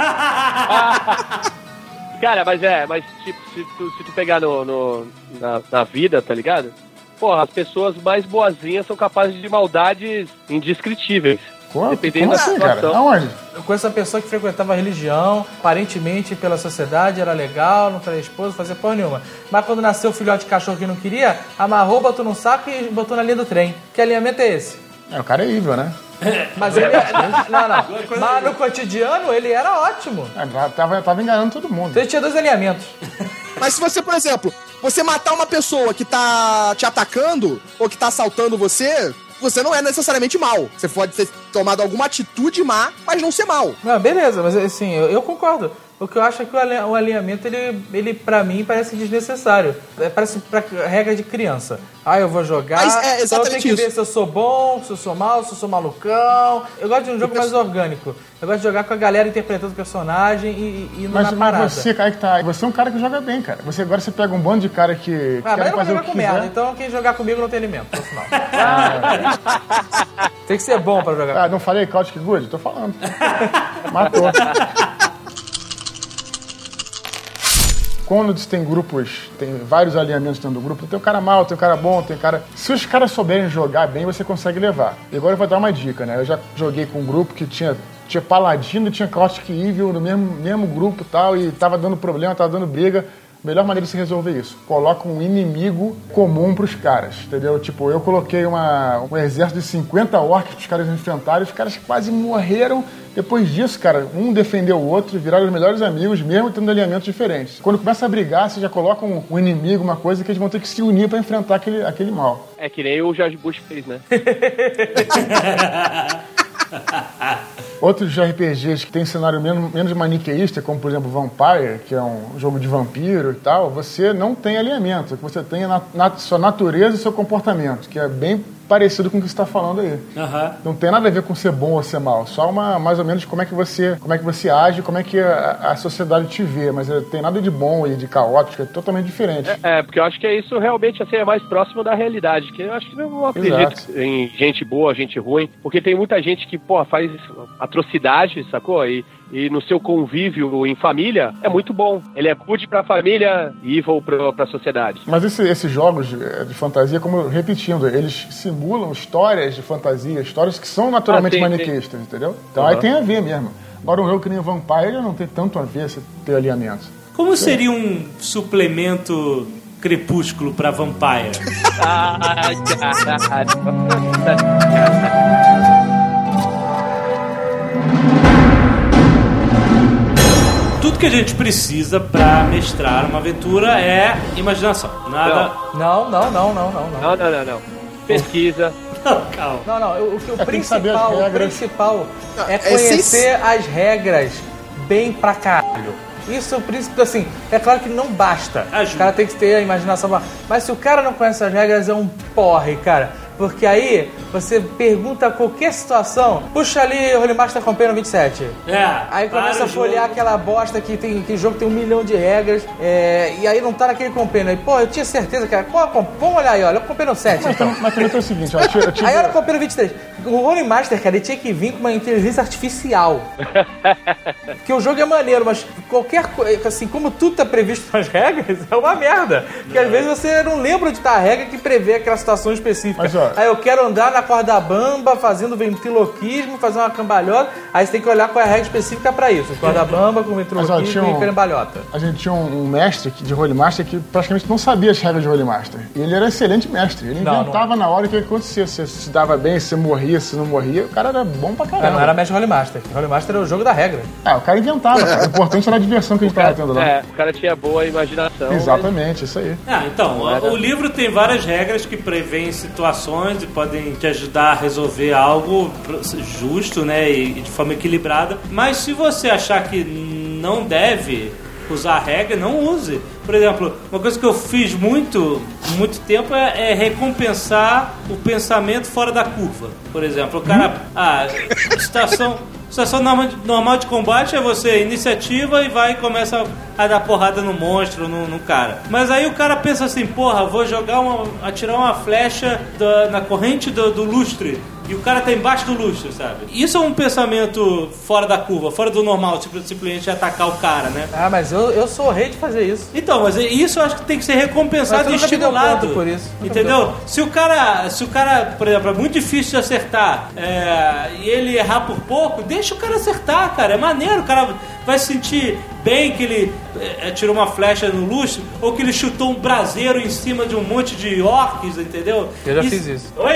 Cara, mas é, mas tipo, se tu, se tu pegar no, no- na, na vida, tá ligado? Porra, as pessoas mais boazinhas são capazes de maldades indescritíveis. Como, Dependendo como da assim, cara? situação. Aonde? Eu conheço uma pessoa que frequentava a religião, aparentemente pela sociedade, era legal, não traía esposa, não fazia porra nenhuma. Mas quando nasceu o filhote de cachorro que não queria, amarrou, botou num saco e botou na linha do trem. Que alinhamento é esse? É, o cara é evil, né? Mas ele... Não, não. Mas no cotidiano ele era ótimo. É, tava, tava enganando todo mundo. Então ele tinha dois alinhamentos. Mas se você, por exemplo, você matar uma pessoa que tá te atacando ou que tá assaltando você, você não é necessariamente mal. Você pode ter tomado alguma atitude má, mas não ser mal. Não, beleza, mas assim, eu, eu concordo. O que eu acho é que o ali- o alinhamento, ele, ele pra mim, parece desnecessário. É, parece pra regra de criança. Ah, eu vou jogar, Mas é então eu exatamente tenho que isso. ver se eu sou bom, se eu sou mal, se eu sou malucão. Eu gosto de um jogo mais orgânico. Eu gosto de jogar com a galera interpretando o personagem e, e indo Mas, na parada. mas você, cara, que tá. Você é um cara que joga bem, cara. Você agora você pega um bando de cara que Ah, mas quer eu não vou fazer o jogar que com quiser. merda, então quem jogar comigo não tem alimento, no final. Tem que ser bom pra jogar. Ah, não falei Chaotic Good? Tô falando. Matou. Quando você tem grupos, tem vários alinhamentos dentro do grupo, tem o cara mal, tem o cara bom, tem o cara... Se os caras souberem jogar bem, você consegue levar. E agora eu vou dar uma dica, né? Eu já joguei com um grupo que tinha, tinha Paladino e tinha Chaotic Evil no mesmo, mesmo grupo e tal, e tava dando problema, tava dando briga. Melhor maneira de se resolver isso, coloca um inimigo comum pros caras, entendeu? Tipo, eu coloquei uma, um exército de cinquenta orcs pros caras enfrentarem, os caras quase morreram. Depois disso, cara, um defendeu o outro, viraram os melhores amigos, mesmo tendo alinhamentos diferentes. Quando começa a brigar, você já coloca um, um inimigo, uma coisa que eles vão ter que se unir pra enfrentar aquele, aquele mal. É que nem o George Bush fez, né? Outros R P Gs que tem cenário menos, menos maniqueísta, como por exemplo Vampire, que é um jogo de vampiro e tal, você não tem alinhamento. O que você tem é na, na, sua natureza e seu comportamento, que é bem parecido com o que você está falando aí. Aham. Não tem nada a ver com ser bom ou ser mal, só uma, mais ou menos como é que você, como é que você age, como é que a, a sociedade te vê, mas é, tem nada de bom e de caótico, é totalmente diferente. É, porque eu acho que é isso realmente assim, é mais próximo da realidade. Que eu acho que eu não acredito Exato. em gente boa, gente ruim, porque tem muita gente que, pô, faz atrocidade, sacou? E, e no seu convívio em família é muito bom. Ele é good pra família e evil pra, pra sociedade. Mas esse- esses jogos de, de fantasia, como repetindo, eles simulam histórias de fantasia, histórias que são naturalmente Ah, sim, sim. maniqueístas, entendeu? Então Uhum. aí tem a ver mesmo. Agora um jogo que nem o Vampire não tem tanto a ver se ter alinhamento. Como seria um suplemento Crepúsculo pra Vampire. Ai, caralho. Tudo que a gente precisa pra mestrar uma aventura é imaginação. Nada. Não, não, não, não, não, não. Não, não, não, não. Pesquisa. Não, calma. Não, não, o, o, o Tem que saber as principal, o regras. principal Não, é é conhecer sens- as regras bem pra caralho. Isso é o princípio, assim, é claro que não basta. Ajuda. O cara tem que ter a imaginação. Mas se o cara não conhece as regras, é um porre, cara. Porque aí você pergunta qualquer situação, puxa ali o Holy Master Companion vinte e sete. É. Aí começa para a o folhear jogo. aquela bosta que tem que jogo tem um milhão de regras, é, e aí não tá naquele Companion. Aí, pô, eu tinha certeza, cara. Qual, qual, vamos olhar aí, olha, o Companion sete. Mas, Então. também- mas também tem o seguinte, ó, eu tive, eu tive- Aí era o Companion vinte e três. O Holy Master, cara, ele tinha que vir com uma inteligência artificial. Porque o jogo é maneiro, mas qualquer coisa, assim, como tudo tá previsto nas regras, é uma merda. Porque às vezes você não lembra onde tá a regra que prevê aquela situação específica. Mas, ó, Aí eu quero andar na corda bamba, fazendo ventriloquismo, fazer uma cambalhota. Aí você tem que olhar qual é a regra específica pra isso. Corda bamba com Mas, ó, ventriloquismo tinha um- e cambalhota. a gente tinha um, um mestre que- de Holy Master que praticamente não sabia as regras de Holy Master. E ele era excelente mestre. Ele Não, inventava na hora o que ia acontecer. Se se dava bem, se morria, se não morria. O cara era bom pra É, caramba. não era Mestre Holy Master. Holy Master é o jogo da regra. Ah, o cara inventava. Cara. O importante era a diversão que a gente tava tendo lá. É, o cara tinha boa imaginação. Exatamente, isso aí. Ah, então, o, o livro tem várias regras que prevêem situações e podem te ajudar a resolver algo justo, né, e, e de forma equilibrada. Mas se você achar que não deve usar a regra, não use. Por exemplo, uma coisa que eu fiz muito, muito tempo é, é recompensar o pensamento fora da curva. Por exemplo, o cara... Ah, situação... Situação normal de, normal de combate é você iniciativa e vai e começa a dar porrada no monstro, no, no cara. Mas aí o cara pensa assim, porra, vou jogar uma, atirar uma flecha da, na corrente do, do lustre. E o cara tá embaixo do lustre, sabe? Isso é um pensamento fora da curva, fora do normal, tipo, simplesmente atacar o cara, né? Ah, mas eu, eu sou o rei de fazer isso. Então, mas isso eu acho que tem que ser recompensado e Mas você nunca me deu estimulado. ponto por isso. Nunca me Entendeu? deu ponto. Se o cara, se o cara, por exemplo, é muito difícil de acertar é, e ele errar por pouco, deixa o cara acertar, cara. É maneiro, o cara vai se sentir bem que ele é, tirou uma flecha no lustre ou que ele chutou um braseiro em cima de um monte de orcs, entendeu? Eu já fiz isso. Oi?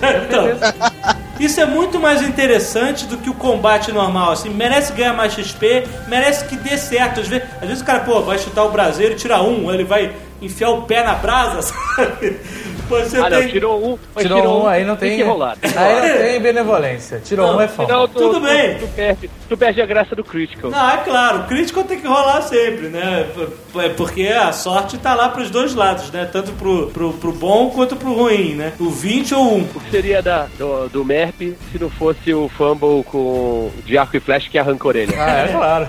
Então, isso é muito mais interessante do que o combate normal, assim, merece ganhar mais X P, merece que dê certo. Às vezes, às vezes o cara, pô, vai chutar o braseiro e tira um, ele vai enfiar o pé na brasa, sabe? Você Ah, não, tem... tirou um, mas Tirou, tirou um, aí não tem. que rolar. Tem que Aí rolar. não tem benevolência. Tirou Não, um é fã. Senão tu, Tudo tu- bem. Tu, perde, tu perde a graça do Critical. Não, é claro, o crítico tem que rolar sempre, né? É porque a sorte tá lá pros dois lados, né? Tanto pro, pro, pro bom quanto pro ruim, né? O vinte ou um. O que seria da, do, do Merp se não fosse o Fumble com de arco e flecha que arranca a orelha? Ah, é claro.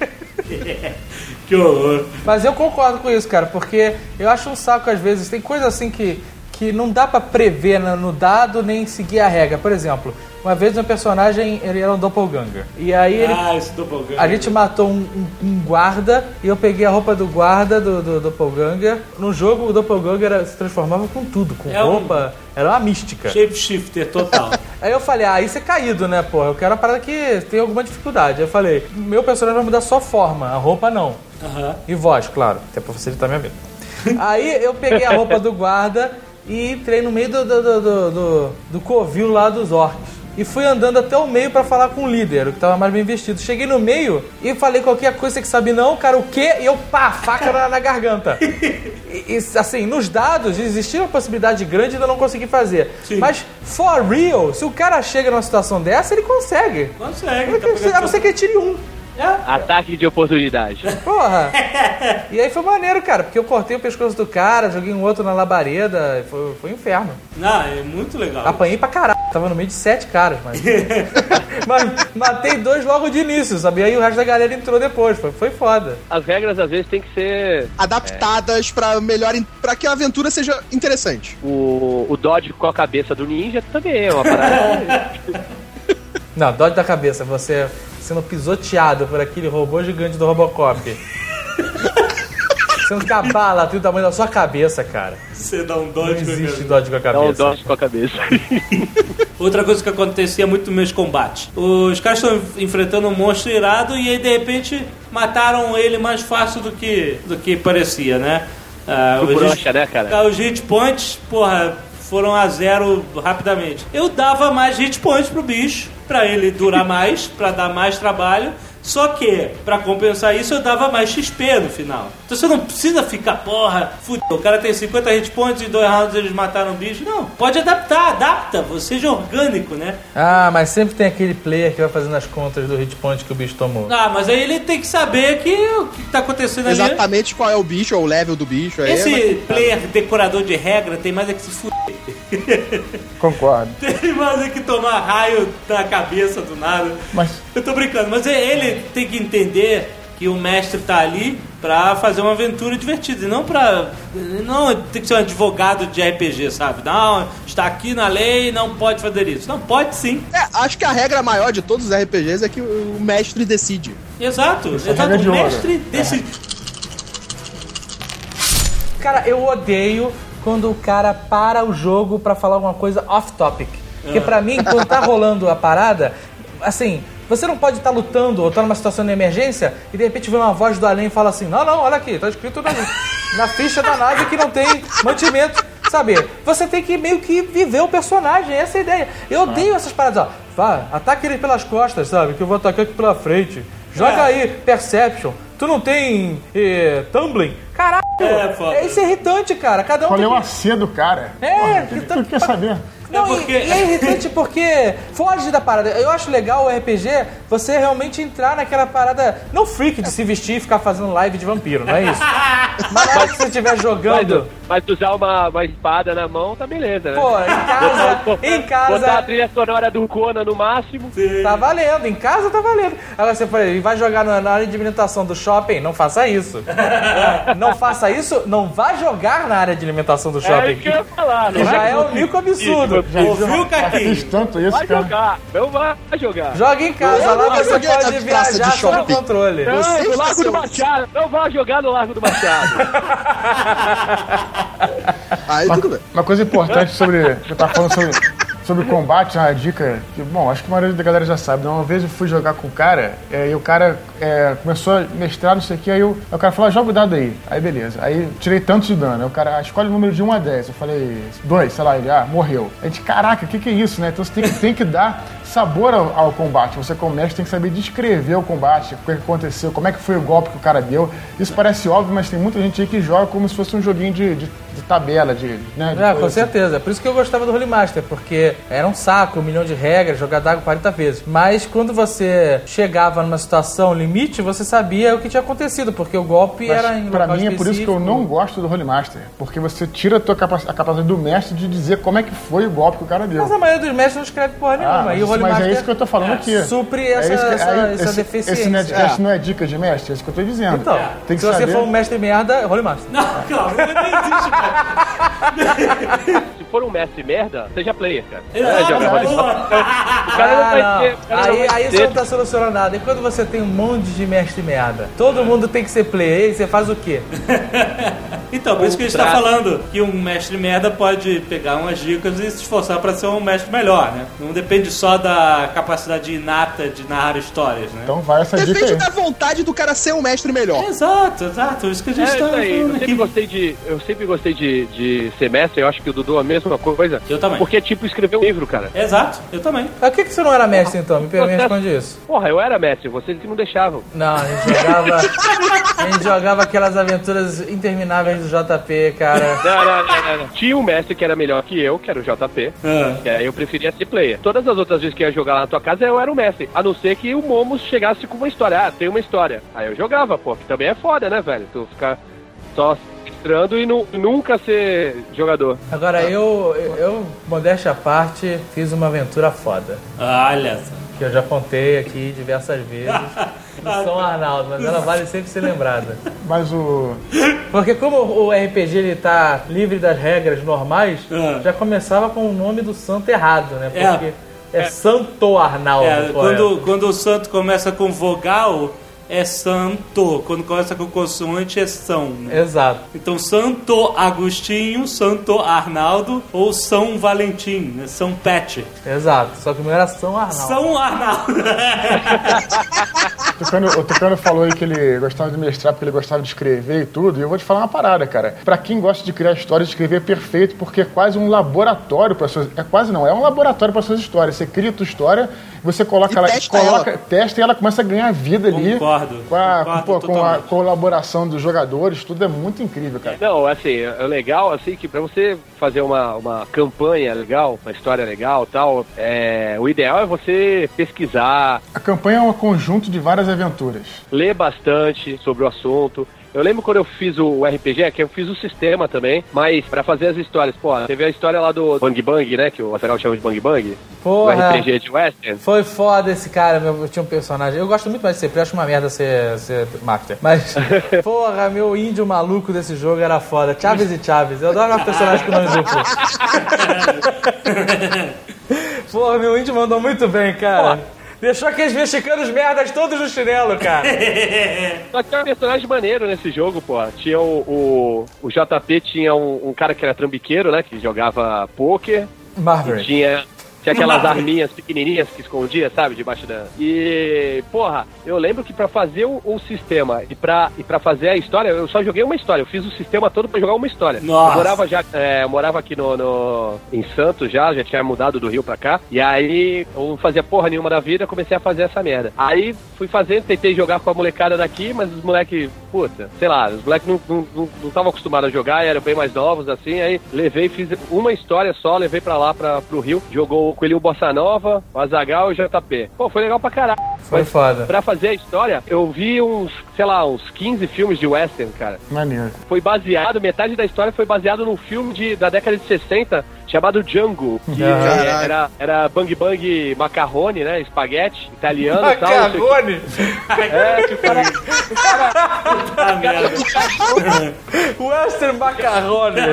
Que horror. Mas eu concordo com isso, cara, porque eu acho um saco às vezes. Tem coisa assim que, que não dá pra prever no, no dado nem seguir a regra. Por exemplo, uma vez um personagem, ele era um doppelganger. E aí ele, Ah, esse doppelganger. a gente matou um, um- um guarda e eu peguei a roupa do guarda do, do doppelganger. No jogo, o doppelganger era- se transformava com tudo, com É um- roupa. Era uma mística. Shapeshifter total. Aí eu falei, ah, isso é caído, né, pô? Eu quero uma parada que tem alguma dificuldade. Aí eu falei, meu personagem vai mudar só forma, a roupa não. Aham. E voz, claro, até pra facilitar minha vida. Aí eu peguei a roupa do guarda e entrei no meio do, do, do, do, do, do covil lá dos orcs. E fui andando até o meio pra falar com o líder, o que tava mais bem vestido. Cheguei no meio e falei qualquer coisa, você que sabe não, cara, o quê? E eu, pá, faca na, na garganta. E, e, assim, nos dados existia uma possibilidade grande de eu não conseguir fazer. Sim. Mas, for real, se o cara chega numa situação dessa, ele consegue. Consegue. A tá não ser- a não ser que ele tire um. Ataque de oportunidade. Porra! E aí foi maneiro, cara, porque eu cortei o pescoço do cara, joguei um outro na labareda, foi, foi um inferno. Não, é muito legal. Apanhei pra caralho, tava no meio de sete caras, mas... mas matei dois logo de início, sabe? E aí o resto da galera entrou depois, foi, foi foda. As regras às vezes tem que ser Adaptadas pra melhor, pra que a aventura seja interessante. o, o dodge com a cabeça do ninja também é uma parada. Não, dói da cabeça, você sendo pisoteado por aquele robô gigante do Robocop. Sendo que a bala tem o tamanho da sua cabeça, cara. Você dá um Não dodge com a existe cabeça. dodge com a Dá um cabeça. dodge com a cabeça. Outra coisa que acontecia muito nos meus combates. Os caras estão enfrentando um monstro irado e aí de repente mataram ele mais fácil do que, do que parecia, né? Ah, Pro os broxa, hit- né, cara? Ah, os hit points, porra, foram a zero rapidamente. Eu dava mais hit points pro bicho, pra ele durar mais, pra dar mais trabalho. Só que, pra compensar isso, eu dava mais X P no final. Então você não precisa ficar, porra, fudeu, o cara tem cinquenta hit points e em dois rounds eles mataram o bicho. Não, pode adaptar, adapta, você seja orgânico, né? Ah, mas sempre tem aquele player que vai fazendo as contas do hit point que o bicho tomou. Ah, mas aí ele tem que saber que, o que tá acontecendo ali. Exatamente qual é o bicho, ou o level do bicho. Aí Esse é... player decorador de regra tem mais é que se fuder. Concordo. Tem mais é que tomar raio na cabeça do nada. Mas Eu tô brincando, mas ele tem que entender que o mestre tá ali pra fazer uma aventura divertida, e não pra... Não tem que ser um advogado de R P G, sabe? Não, está aqui na lei, não pode fazer isso. Não, pode sim. É, acho que a regra maior de todos os R P Gs é que o mestre decide. Exato, é exato. regra de O ouro. mestre decide. Cara, eu odeio quando o cara para o jogo pra falar alguma coisa off-topic. Porque pra mim, quando tá rolando a parada, assim, você não pode estar lutando ou tá numa situação de emergência e de repente vem uma voz do além e fala assim, não, não, olha aqui, tá escrito na, na ficha da nave que não tem mantimento. Sabe, você tem que meio que viver o personagem, essa é a ideia. Eu odeio essas paradas, ó. Vá, ataque ele pelas costas, sabe, que eu vou atacar aqui pela frente. Joga aí, Perception. Tu não tem eh, Tumbling? Caralho! É, foda. É, isso é irritante, cara. Cada um qual é tem o que... A C do cara? É, Porra, que tu, tá- tu quer saber? Não, É porque- e, e é irritante porque foge da parada. Eu acho legal o R P G você realmente entrar naquela parada, não freak de se vestir e ficar fazendo live de vampiro, não é isso? Mas na hora que você estiver Mas, jogando, mas usar uma, uma espada na mão tá beleza, né? pô, em casa, em Botar a casa trilha sonora do Conan no máximo. tá valendo, em casa tá valendo. Agora você fala, vai jogar na na área de alimentação do shopping, não faça isso. Não faça isso, não vá jogar na área de alimentação do É shopping. isso que eu ia falar. Não Que já vai é um mico absurdo. Ouviu, Já Caquinho? fiz tanto isso, Vai cara. jogar, não vai jogar. Joga em casa, Eu lá nunca você joguei pode essa praça de viajar sob shopping. controle. Não, Você no está Largo do seu- Machado. Não vai jogar no Largo do Machado. Aí tudo bem. Uma coisa importante sobre. Eu tava falando sobre, sobre combate, uma dica que, bom, acho que a maioria da galera já sabe. Né? Uma vez eu fui jogar com o cara, é, e o cara é, começou a mestrar, não sei o que, aí eu, aí o cara falou, ah, joga o dado aí. Aí beleza. Aí tirei tanto de dano. Aí o cara, ah, escolhe o número de um a dez. Eu falei, dois, sei lá, ele, ah, morreu. A gente, caraca, o que, que é isso, né? Então você tem que, tem que dar sabor ao, ao combate. Você, como mestre, tem que saber descrever o combate, o que aconteceu, como é que foi o golpe que o cara deu. Isso parece óbvio, mas tem muita gente aí que joga como se fosse um joguinho de, de, de tabela, de, né, de É, coisa com assim. certeza. Por isso que eu gostava do Holy Master, porque era um saco, um milhão de regras, jogar d'água quarenta vezes. Mas quando você chegava numa situação limite, você sabia o que tinha acontecido, porque o golpe Mas, era em pra local mim é por isso que eu específico. não gosto do Holy Master, porque você tira a, tua capa- a capacidade do mestre de dizer como é que foi o golpe que o cara deu. Mas a maioria dos mestres não escreve porra nenhuma. Ah, mas, e o Holy mas Master é isso que eu tô falando aqui. supre É essa, isso que- essa, aí, essa esse, deficiência. Esse Nerdcast não é dica de mestre, é isso que eu tô dizendo. Então, tem que se saber. você for um mestre merda, Holy Master. Não, calma, não existe, cara. Se for um mestre merda, seja player, cara. Exato, joga Holy boa. Master. O cara não Ah, vai não. ter. O cara não Aí, vai aí ter. você não tá solucionando nada. E quando você tem um monte de mestre merda, todo mundo tem que ser player, e você faz o quê? Então, por isso que a gente tá falando que um mestre merda pode pegar umas dicas e se esforçar pra ser um mestre melhor, né? Não depende só da capacidade inata de narrar histórias, né? Então vai essa dica Depende aí. da vontade do cara ser um mestre melhor. Exato, exato. Isso que a É gente isso tá aí, eu falando sempre aqui. gostei de. Eu sempre gostei de, de ser mestre, eu acho que o Dudu é a mesma coisa. Eu também. Porque é tipo escrever um livro, cara. Exato, eu também. Mas por que, que você não era mestre então? Me, per- me responde isso. Porra, eu era mestre, vocês que não deixavam. Não, a gente jogava. A gente jogava aquelas aventuras intermináveis do J P, cara. Não, não, não, não, não. Tinha um mestre que era melhor que eu, que era o J P. Ah. Que aí eu preferia ser player. Todas as outras vezes que eu ia jogar lá na tua casa, eu era o mestre. A não ser que o Momos chegasse com uma história. Ah, tem uma história. Aí eu jogava, pô. Que também é foda, né, velho? Tu ficar só entrando e nu- nunca ser jogador. Agora eu, eu, eu, modéstia à parte, fiz uma aventura foda. Olha só. Que eu já contei aqui diversas vezes. No São Arnaldo, mas ela vale sempre ser lembrada. Mas o. Porque como o R P G ele tá livre das regras normais, Ah. já começava com o nome do santo errado, né? É. Porque é, Santo Arnaldo. É, qual é? quando, quando o santo começa com vogal, é santo. Quando começa com consoante, é são. Né? Exato. Então, Santo Agostinho, Santo Arnaldo ou São Valentim, né? São Pet. Exato. Só que o meu era São Arnaldo. São Arnaldo. Tucano, o Tucano falou aí que ele gostava de mestrar porque ele gostava de escrever e tudo, e eu vou te falar uma parada, cara. Pra quem gosta de criar histórias, escrever é perfeito, porque é quase um laboratório para suas... É quase não, é um laboratório para suas histórias. Você cria a tua história, você coloca E ela, testa coloca, ela. testa e ela começa a ganhar vida ali. Concordo, Com a, concordo pô, com a totalmente. colaboração dos jogadores, tudo é muito incrível, cara. Não, assim, é legal, assim, que pra você fazer uma, uma campanha legal, uma história legal e tal, é, o ideal é você pesquisar, A campanha é um conjunto de várias aventuras. ler bastante sobre o assunto. Eu lembro quando eu fiz o R P G, que eu fiz o sistema também, mas pra fazer as histórias, pô, teve a história lá do Bang Bang, né, que o Azaghal chama de Bang Bang, Porra. o R P G de Western. Foi foda esse cara, meu, eu tinha um personagem. Eu gosto muito mais de ser, eu acho uma merda ser, ser Master. Mas, porra, meu índio maluco desse jogo era foda. Chaves e Chaves. Eu adoro um personagem com nome duplo. Porra, meu índio mandou muito bem, cara. Deixou aqueles mexicanos merdas todos no chinelo, cara. Só que tinha um personagem maneiro nesse jogo, pô. Tinha o, o, o J P, tinha um, um cara que era trambiqueiro, né, que jogava pôquer. Marbury. Tinha... Tinha aquelas arminhas pequenininhas que escondia, sabe, debaixo da... E, porra, eu lembro que pra fazer o, o sistema e pra, e pra fazer a história, eu só joguei uma história. Eu fiz o sistema todo pra jogar uma história. Nossa. Eu morava já, é, eu morava aqui no, no, em Santos já, já tinha mudado do Rio pra cá. E aí, eu não fazia porra nenhuma da vida, comecei a fazer essa merda. Aí, fui fazendo, tentei jogar com a molecada daqui, mas os moleques, puta, sei lá, os moleques não estavam não, não, não acostumados a jogar, eram bem mais novos, assim. Aí, levei, fiz uma história só, levei pra lá, pra, pro Rio. Jogou o Coelhinho Bossa Nova, o Azaghal e o J P. Pô, foi legal pra caralho. Foi Mas, foda. pra fazer a história, eu vi uns, sei lá, uns quinze filmes de western, cara. Maneiro. Foi baseado, metade da história foi baseado num filme de, da década de sessenta chamado Django, que Caralho. era, era Bang Bang Macarrone, né? Espaguete, italiano e tal. não sei o quê. Macarrone? É, que o cara... Ah, merda. Western Macarrone.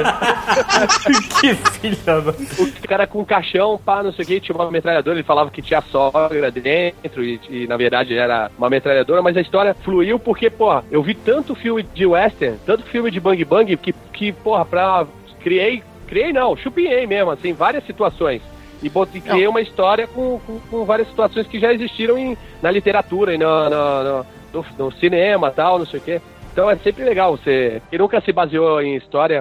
Que filha da... O cara com um caixão, pá, não sei o que, tinha uma metralhadora, ele falava que tinha sogra dentro e, e na verdade era uma metralhadora, mas a história fluiu porque, porra, eu vi tanto filme de western, tanto filme de Bang Bang, que, que porra, pra... Criei, criei não, chupinhei mesmo, assim, várias situações. E botei, criei uma história com, com, com várias situações que já existiram em, na literatura e no, no, no, no, no cinema e tal, não sei o que. Então é sempre legal você... Quem nunca se baseou em história...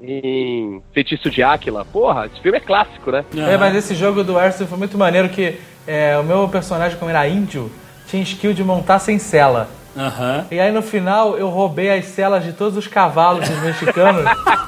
em Feitiço de Áquila. Porra, esse filme é clássico, né? É, mas esse jogo do Western foi muito maneiro que é, o meu personagem, como era índio, tinha skill de montar sem sela. Aham. E aí no final eu roubei as celas de todos os cavalos dos mexicanos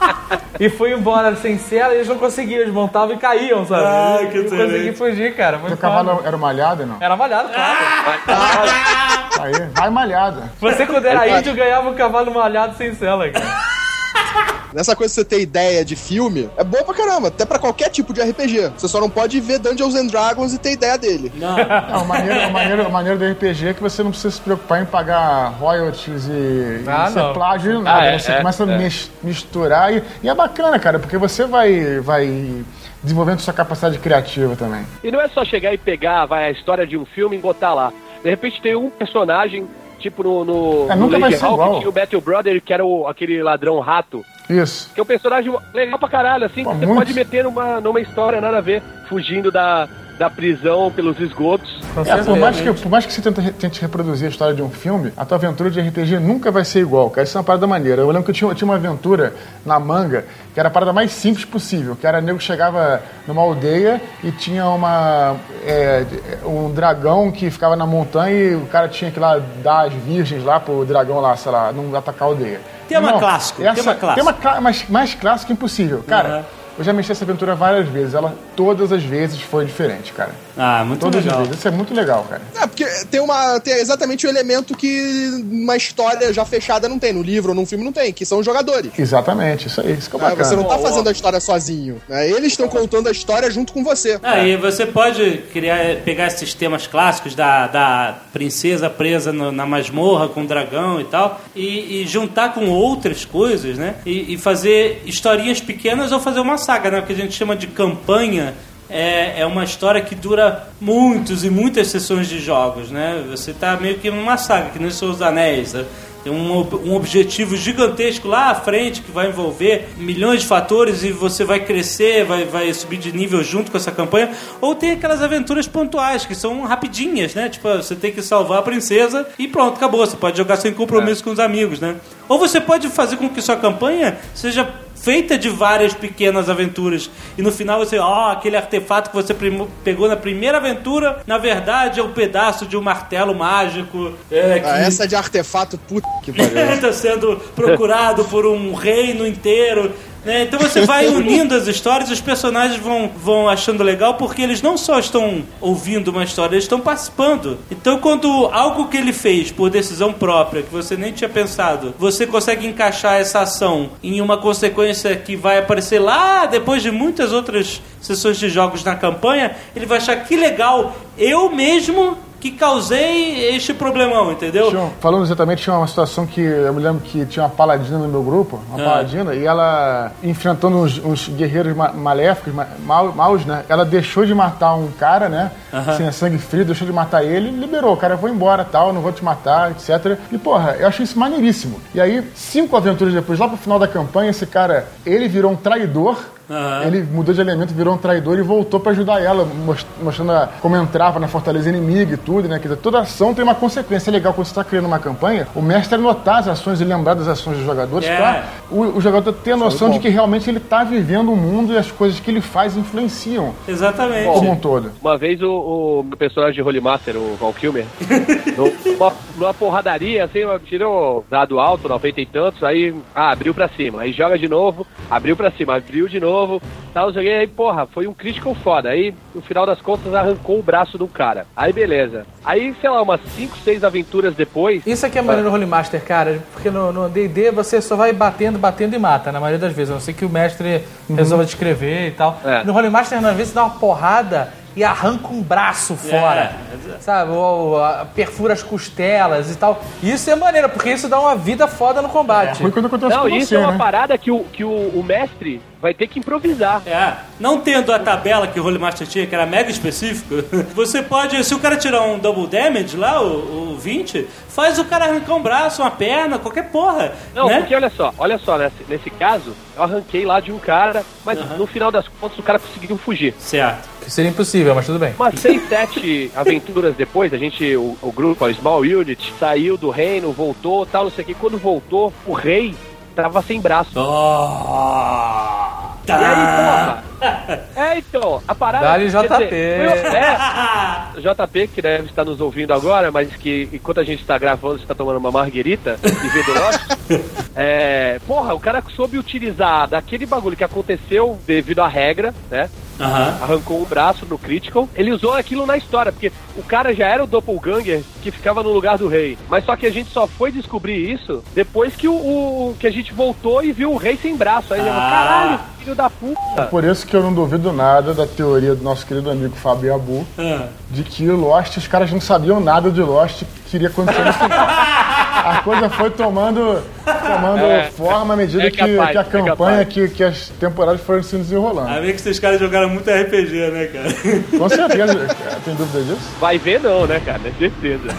e fui embora sem cela e eles não conseguiam, eles montavam e caíam, sabe? Ah, Eu que não consegui excelente. fugir, cara. Foi Teu foda. cavalo era malhado, não? Era malhado, claro. Aí, vai malhada. Você, quando era índio, ganhava um cavalo malhado sem cela, cara. Nessa coisa de você ter ideia de filme, é boa pra caramba, até pra qualquer tipo de R P G. Você só não pode ver Dungeons and Dragons e ter ideia dele. Não. Não, o maneiro, o maneiro, o maneiro do R P G é que você não precisa se preocupar em pagar royalties e, Ah, e não. ser plágio, nada. Ah, é, você é, começa é. a mis- misturar e, e é bacana, cara, porque você vai, vai desenvolvendo sua capacidade criativa também. E não é só chegar e pegar, vai, a história de um filme e botar lá. De repente tem um personagem, tipo no, no, É, no nunca vai Lady ser Hawk, igual. tinha o Battle Brother, que era o, aquele ladrão rato. Isso. Que é um personagem legal pra caralho, assim, Pô, que você muito. pode meter numa, numa história nada a ver, fugindo da, da prisão pelos esgotos. Com É, certeza. por mais, que, por mais que você tente, tente reproduzir a história de um filme, a tua aventura de R P G nunca vai ser igual, cara. Isso é uma parada maneira. Eu lembro que eu tinha, eu tinha uma aventura na manga que era a parada mais simples possível, que era nego que chegava numa aldeia e tinha uma é, um dragão que ficava na montanha e o cara tinha que lá dar as virgens lá pro dragão lá, sei lá, não atacar a aldeia. Tema Não, clássico, essa- tema clássico. Tema clá- mais, mais clássico impossível. Cara, Uhum. eu já mexi essa aventura várias vezes. Ela, todas as vezes, foi diferente, cara. Ah, muito Todas legal. as vezes. Isso é muito legal, cara. É, porque tem, uma, tem exatamente o elemento que uma história já fechada não tem, no livro ou num filme não tem, que são os jogadores. Exatamente, isso aí. Isso que é Né? bacana. Você não tá fazendo a história sozinho, né? Eles estão contando a história junto com você. Ah, e você pode criar, pegar esses temas clássicos da, da princesa presa no- na masmorra com o dragão e tal, e, e juntar com outras coisas, né? E, e fazer historinhas pequenas ou fazer uma saga, né? O que a gente chama de campanha é, é uma história que dura muitos e muitas sessões de jogos, né? Você tá meio que numa saga, que nem os Seus Anéis, sabe? tem um, um objetivo gigantesco lá à frente que vai envolver milhões de fatores e você vai crescer, vai, vai subir de nível junto com essa campanha, ou tem aquelas aventuras pontuais que são rapidinhas, né? Tipo, você tem que salvar a princesa e pronto, acabou. Você pode jogar sem compromisso é. com os amigos, né? Ou você pode fazer com que sua campanha seja feita de várias pequenas aventuras e no final você, ó, oh, aquele artefato que você prim- pegou na primeira aventura, na verdade é um pedaço de um martelo mágico. É, que... ah, essa de artefato, puta que pariu. Está sendo procurado por um reino inteiro. Né? Então você vai unindo as histórias e os personagens vão, vão achando legal porque eles não só estão ouvindo uma história, eles estão participando. Então quando algo que ele fez por decisão própria, que você nem tinha pensado, você consegue encaixar essa ação em uma consequência que vai aparecer lá depois de muitas outras sessões de jogos na campanha, ele vai achar que legal, eu mesmo que causei este problemão, entendeu? Tinha, falando exatamente, tinha uma situação que eu me lembro que tinha uma paladina no meu grupo, uma ah. paladina, e ela, enfrentando uns, uns guerreiros ma- maléficos, ma- mal, maus, né? Ela deixou de matar um cara, né? Uh-huh. Assim, sangue frio, deixou de matar ele, liberou. O cara foi embora, tal, não vou te matar, etcétera. E, porra, eu achei isso maneiríssimo. E aí, cinco aventuras depois, lá pro final da campanha, esse cara, ele virou um traidor. Uhum. Ele mudou de elemento, virou um traidor e voltou pra ajudar ela, mostrando a, como entrava na fortaleza inimiga e tudo, né? Quer dizer, toda ação tem uma consequência. É legal quando você tá criando uma campanha, o mestre é notar as ações e lembrar das ações dos jogadores, yeah. pra o, o jogador ter a noção de que realmente ele tá vivendo o mundo e as coisas que ele faz influenciam. Exatamente. Como um todo. Uma vez o, o meu personagem de Holy Master, o Val Kilmer, numa, numa porradaria, assim, tirou dado alto, noventa e tantos, aí ah, abriu pra cima, aí joga de novo, abriu pra cima, abriu de novo. Novo, tal, joguei, aí, porra, foi um critical foda. Aí, no final das contas, arrancou o braço do cara. Aí, beleza. Aí, sei lá, umas cinco, seis aventuras depois... Isso aqui é maneiro no Holy Master, cara, porque no D e D você só vai batendo, batendo e mata, na maioria das vezes. A não ser que o mestre uhum. resolva descrever e tal. É. No Holy Master, às vezes, dá uma porrada e arranca um braço fora, yeah. sabe? Ou, ou perfura as costelas e tal. Isso é maneiro, porque isso dá uma vida foda no combate. É. Quando Não, com isso você, é uma né? parada que, o, que o, o mestre vai ter que improvisar. É. Não tendo a tabela que o Holy Master tinha, que era mega específico, você pode, se o cara tirar um double damage lá, o, o vinte, faz o cara arrancar um braço, uma perna, qualquer porra. Não, né? porque olha só, olha só, nesse, nesse caso, eu arranquei lá de um cara, mas uhum. no final das contas o cara conseguiu fugir. Certo. Que seria impossível, mas tudo bem. Umas seis, sete aventuras depois, a gente, o, o grupo, a Small Unit, saiu do reino, voltou, tal, não sei o que. Quando voltou, o rei tava sem braço. Oh, e aí, porra? É, então, a parada... Dá-lhe J P. Dizer, é, J P, que deve estar nos ouvindo agora, mas que enquanto a gente está gravando, está tomando uma marguerita e vendo Lost. É, porra, o cara soube utilizar daquele bagulho que aconteceu devido à regra, né? Uhum. Arrancou um braço no Critical. Ele usou aquilo na história, porque o cara já era o doppelganger que ficava no lugar do rei. Mas só que a gente só foi descobrir isso depois que, o, o que a gente voltou e viu o rei sem braço. Aí ele falou, caralho, filho da puta. Por isso que eu não duvido nada da teoria do nosso querido amigo Fábio Abu, uhum. de que Lost, os caras não sabiam nada de Lost que iria acontecer no final. A coisa foi tomando, tomando é, forma à medida é capaz, que, que a campanha, é que, que as temporadas foram se desenrolando. A ver que esses caras jogaram muito R P G, né, cara? Com certeza. Tem dúvida disso? Vai ver não, né, cara? É certeza.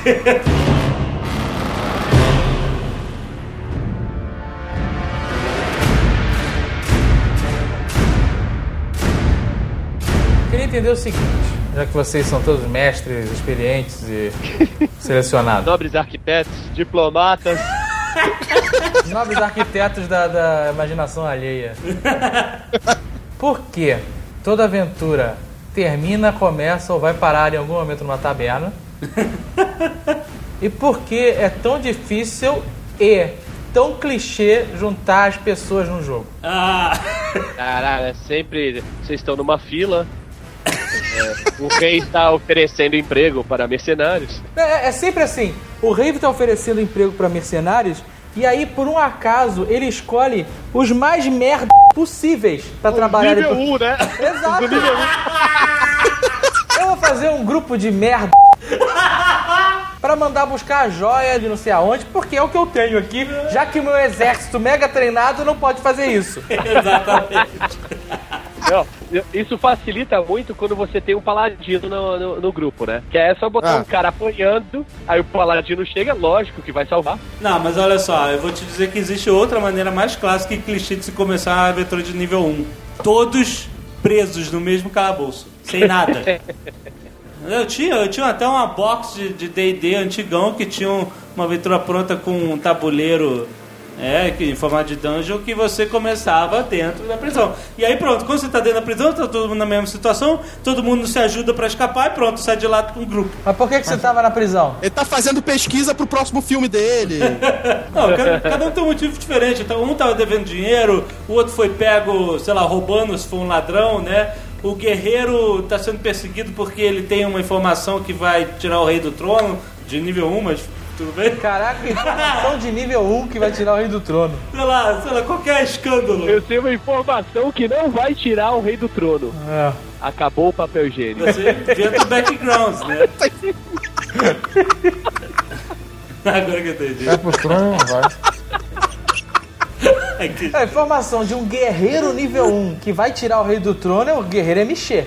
Queria entender o seguinte, já que vocês são todos mestres, experientes e selecionados. Nobres arquitetos, diplomatas. Nobres arquitetos da, da imaginação alheia. Por que toda aventura termina, começa ou vai parar em algum momento numa taberna? E por que é tão difícil e tão clichê juntar as pessoas num jogo? Ah. Caralho, é sempre... Vocês estão numa fila... É, o rei está oferecendo emprego para mercenários. É, é sempre assim. O rei está oferecendo emprego para mercenários e aí, por um acaso, ele escolhe os mais merda possíveis para trabalhar. Nível um, né? Exato. Nível um. Eu vou fazer um grupo de merda para mandar buscar a joia de não sei aonde, porque é o que eu tenho aqui, já que o meu exército mega treinado não pode fazer isso. Exatamente. Não, isso facilita muito quando você tem um paladino no, no, no grupo, né? Que é só botar Ah. um cara apanhando, aí o paladino chega, lógico que vai salvar. Não, mas olha só, eu vou te dizer que existe outra maneira mais clássica e clichê de se começar a aventura de nível um. Todos presos no mesmo calabouço, sem nada. Eu tinha, eu tinha até uma box de D e D antigão que tinha uma aventura pronta com um tabuleiro é, que, em formato de dungeon que você começava dentro da prisão. E aí pronto, quando você tá dentro da prisão, tá todo mundo na mesma situação, todo mundo se ajuda pra escapar e pronto, sai de lá com um grupo. Mas por que, que você tava na prisão? Ele tá fazendo pesquisa pro próximo filme dele. Não, cada, cada um tem um motivo diferente. Então, um tava devendo dinheiro, o outro foi pego, sei lá, roubando se for um ladrão, né? O guerreiro tá sendo perseguido porque ele tem uma informação que vai tirar o rei do trono, de nível um, mas tudo bem? Caraca, informação de nível um que vai tirar o rei do trono. Sei lá, sei lá, qualquer escândalo. Eu tenho uma informação que não vai tirar o rei do trono. É. Acabou o papel higiênico. Você inventa o background, né? Agora que eu entendi. Vai pro trono, vai. Aqui. A informação de um guerreiro nível um que vai tirar o rei do trono é o guerreiro M X.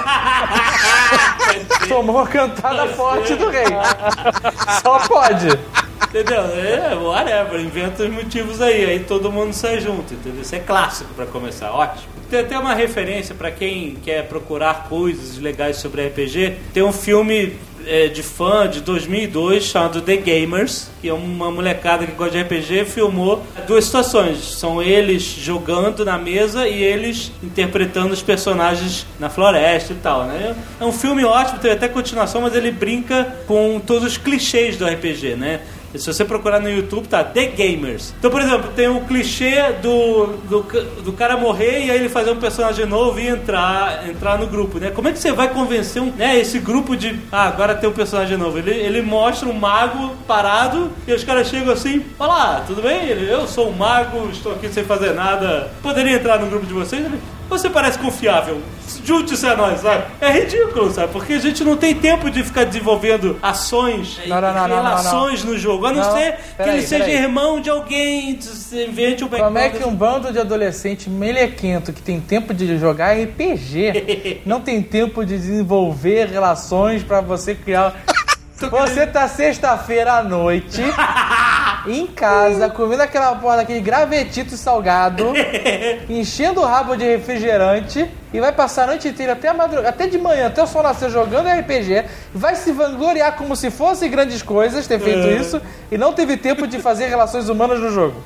Tomou a cantada forte do rei. Só pode. Entendeu? É, whatever, inventa os motivos aí, aí todo mundo sai junto, entendeu? Isso é clássico pra começar, ótimo. Tem até uma referência pra quem quer procurar coisas legais sobre R P G. Tem um filme é, de fã de dois mil e dois chamado The Gamers, que é uma molecada que gosta de R P G, filmou duas situações. São eles jogando na mesa e eles interpretando os personagens na floresta e tal, né? É um filme ótimo, tem até continuação, mas ele brinca com todos os clichês do R P G, né? Se você procurar no YouTube, tá The Gamers. Então, por exemplo, tem o clichê do, do, do cara morrer e aí ele fazer um personagem novo e entrar, entrar no grupo, né? Como é que você vai convencer um, né, esse grupo de... Ah, agora tem um personagem novo. Ele, ele mostra um mago parado e os caras chegam assim... Olá, tudo bem? Ele, eu sou um mago, estou aqui sem fazer nada. Poderia entrar no grupo de vocês? Ele, você parece confiável. Junte-se a nós, sabe? É ridículo, sabe? Porque a gente não tem tempo de ficar desenvolvendo ações e Não, não, não, não, relações não, não. no jogo. A não, Não, ser que peraí, ele seja peraí. irmão de alguém, você invente um background. Como é que um bando de adolescente melequento que tem tempo de jogar R P G não tem tempo de desenvolver relações pra você criar... Você tá sexta-feira à noite em casa, comendo aquela porra daquele gravetito salgado, enchendo o rabo de refrigerante e vai passar a noite inteira até, a madrugada, até de manhã, até o sol nascer jogando R P G, vai se vangloriar como se fosse grandes coisas ter feito isso e não teve tempo de fazer relações humanas no jogo.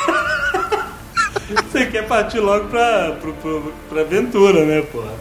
Você quer partir logo pra, pra, pra, pra aventura, né, porra?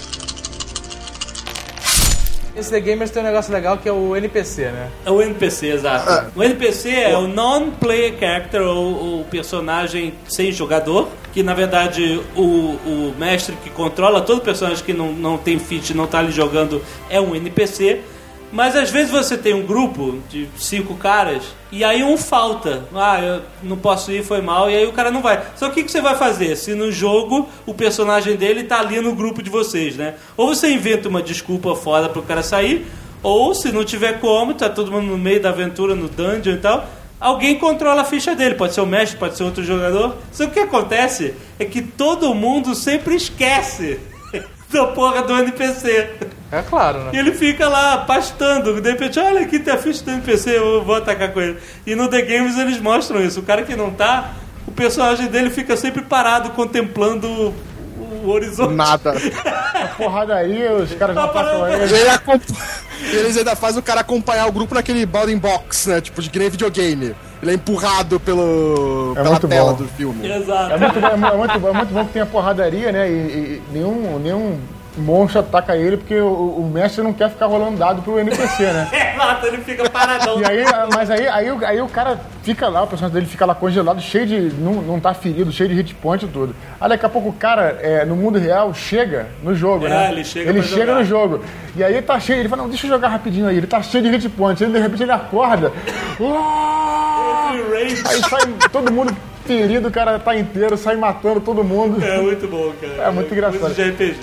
Esse The Gamers tem um negócio legal que é o N P C, né? É o N P C, exato. O N P C é o non-player character, ou o personagem sem jogador, que na verdade o, o mestre que controla todo personagem que não, não tem feat, não tá ali jogando, é um N P C. Mas às vezes você tem um grupo de cinco caras e aí um falta. Ah, eu não posso ir, foi mal, e aí o cara não vai. Só que o que, que você vai fazer se no jogo o personagem dele tá ali no grupo de vocês, né? Ou você inventa uma desculpa foda pro cara sair, ou se não tiver como, tá todo mundo no meio da aventura, no dungeon e tal, alguém controla a ficha dele. Pode ser o mestre, pode ser outro jogador. Só que o que acontece é que todo mundo sempre esquece da porra do N P C. É claro, né? E ele fica lá pastando. De repente, olha aqui tem a ficha do N P C, eu vou atacar com ele. E no The Games eles mostram isso. O cara que não tá, o personagem dele fica sempre parado contemplando o, o horizonte. Nada. A porradaria, os caras não Tá passam parando. ele. Ele acompa- Eles ainda fazem o cara acompanhar o grupo naquele bounding box, né? Tipo, de que nem videogame. Ele é empurrado pelo, É pela muito tela bom. do filme. Exato. É muito, bom, é, mu- é muito, bom- é muito bom que tem a porradaria, né? E, e nenhum, nenhum monstro ataca ele porque o, o mestre não quer ficar rolando dado pro N P C, né? Exato, ele fica paradão. E aí, mas aí, aí, o- aí o cara fica lá, o personagem dele fica lá congelado, cheio de. Não, não tá ferido, cheio de hit point e tudo. Aí daqui a pouco o cara, é, no mundo real, chega no jogo, É, né? ele chega Ele pra chega jogar. no jogo. E aí tá cheio, ele fala, não, deixa eu jogar rapidinho aí. Ele tá cheio de hit point. Aí de repente ele acorda. Uau! Rage. Aí sai todo mundo ferido, o cara tá inteiro, sai matando todo mundo. É muito bom, cara. É muito engraçado. Coisa de R P G.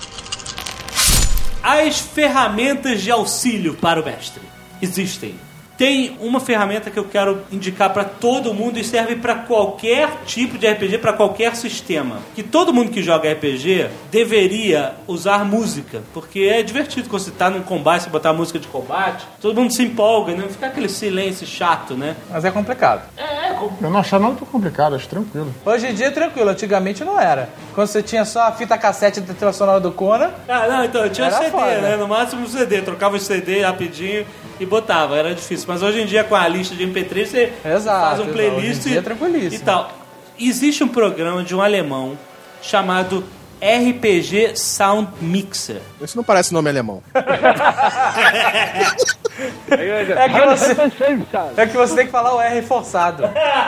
As ferramentas de auxílio para o mestre existem. Tem uma ferramenta que eu quero indicar para todo mundo e serve para qualquer tipo de R P G, para qualquer sistema. Que todo mundo que joga R P G deveria usar música, porque é divertido quando você tá num combate, você botar música de combate, todo mundo se empolga, né? Não fica aquele silêncio chato, né? Mas é complicado. Eu não achava não tão complicado, acho tranquilo. Hoje em dia é tranquilo, antigamente não era. Quando você tinha só a fita cassete da trilha sonora do Conan... Ah, não, então, eu tinha Era C D, foda. né? No máximo um C D, trocava o C D rapidinho e botava, era difícil. Mas hoje em dia, com a lista de M P três, você Exato, faz um exato. playlist Hoje em dia é e, tranquilíssimo. e tal. Existe um programa de um alemão chamado R P G Sound Mixer. Isso não parece nome alemão. É que, você, é que você tem que falar o R forçado.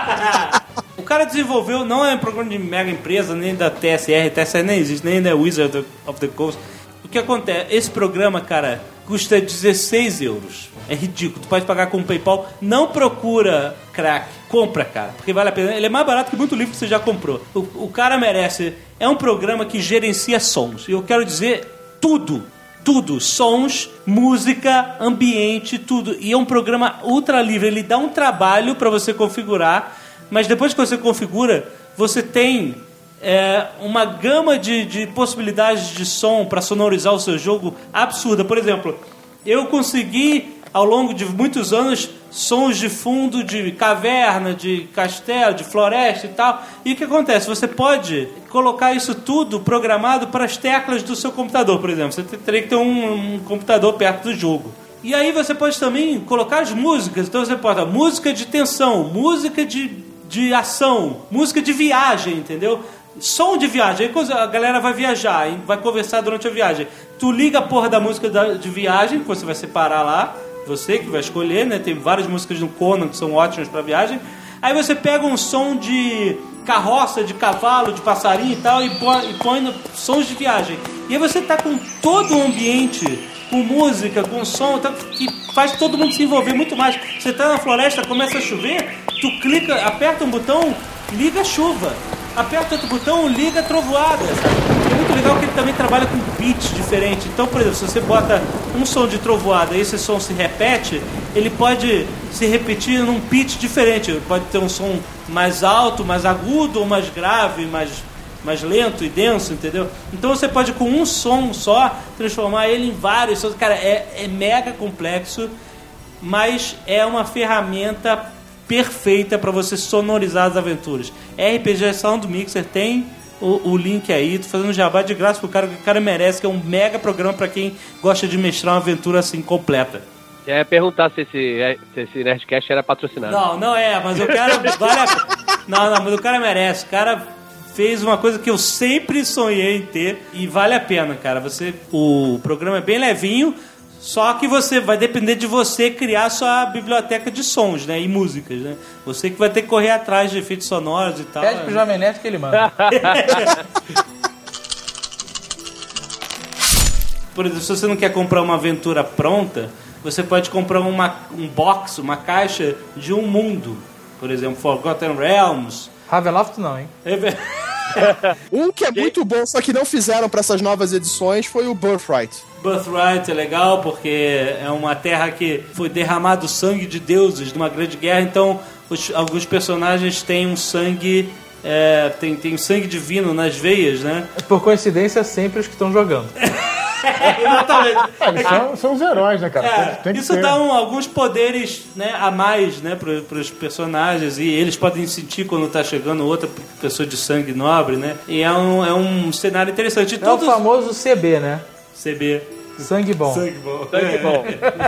O cara desenvolveu, não é um programa de mega empresa, nem da T S R, T S R nem existe, nem da Wizard of the Coast. O que acontece? Esse programa, cara, custa dezesseis euros. É ridículo. Tu pode pagar com o PayPal. Não procura crack. Compra, cara, porque vale a pena. Ele é mais barato que muito livro que você já comprou. O, o cara merece. É um programa que gerencia sons. E eu quero dizer tudo. Tudo. Sons, música, ambiente, tudo. E é um programa ultra livre. Ele dá um trabalho para você configurar. Mas depois que você configura, você tem é, uma gama de, de possibilidades de som para sonorizar o seu jogo absurda. Por exemplo, eu consegui, ao longo de muitos anos, sons de fundo de caverna, de castelo, de floresta e tal. E o que acontece? Você pode colocar isso tudo programado para as teclas do seu computador, por exemplo. Você teria que ter um, um computador perto do jogo. E aí você pode também colocar as músicas. Então você pode dar música de tensão, música de, de ação, música de viagem, entendeu? Som de viagem. Aí a galera vai viajar, vai conversar durante a viagem. Tu liga a porra da música de viagem, que você vai separar lá, você que vai escolher, né? Tem várias músicas no Conan que são ótimas pra viagem. Aí você pega um som de carroça, de cavalo, de passarinho e tal, e põe, e põe no, sons de viagem. E aí você tá com todo o ambiente, com música, com som, tá, que faz todo mundo se envolver muito mais. Você tá na floresta, começa a chover, tu clica, aperta um botão, liga a chuva. Aperta outro botão, liga a trovoada, sabe? É muito legal que ele também trabalha com beats diferentes. Então, por exemplo, se você bota um som de trovoada e esse som se repete, ele pode se repetir num pitch diferente. Ele pode ter um som mais alto, mais agudo, ou mais grave, mais, mais lento e denso, entendeu? Então você pode, com um som só, transformar ele em vários sons. Cara, é, é mega complexo, mas é uma ferramenta perfeita para você sonorizar as aventuras. R P G Sound Mixer tem o, o link aí, tô fazendo jabá de graça pro cara, que o cara merece, que é um mega programa para quem gosta de mestrar uma aventura assim completa. Eu ia perguntar se esse, se esse Nerdcast era patrocinado. Não, não é, mas o cara vale a... Não, não, mas o cara merece. O cara fez uma coisa que eu sempre sonhei em ter e vale a pena, cara. Você, o programa é bem levinho, só que você vai depender de você criar sua biblioteca de sons, né? E músicas, né? Você que vai ter que correr atrás de efeitos sonoros e tal. Pede pro Jovem Nerd que ele manda. Por exemplo, se você não quer comprar uma aventura pronta, você pode comprar uma, um box, uma caixa de um mundo. Por exemplo, Forgotten Realms. Ravenloft não, hein? Um que é muito bom, só que não fizeram pra essas novas edições, foi o Birthright. Birthright é legal porque é uma terra que foi derramado sangue de deuses numa grande guerra, então os, alguns personagens têm um sangue, é, tem, tem sangue divino nas veias, né? Por coincidência, sempre os que estão jogando. Exatamente. É, eles são, são os heróis, né, cara? É, tem, tem que isso ter. dá um, alguns poderes, né, a mais, né, para os personagens, e eles podem sentir quando tá chegando outra pessoa de sangue nobre, né? E é um, é um cenário interessante. E É todos... o famoso C B, né? C B. Sangue bom. Sangue bom. Sangue bom.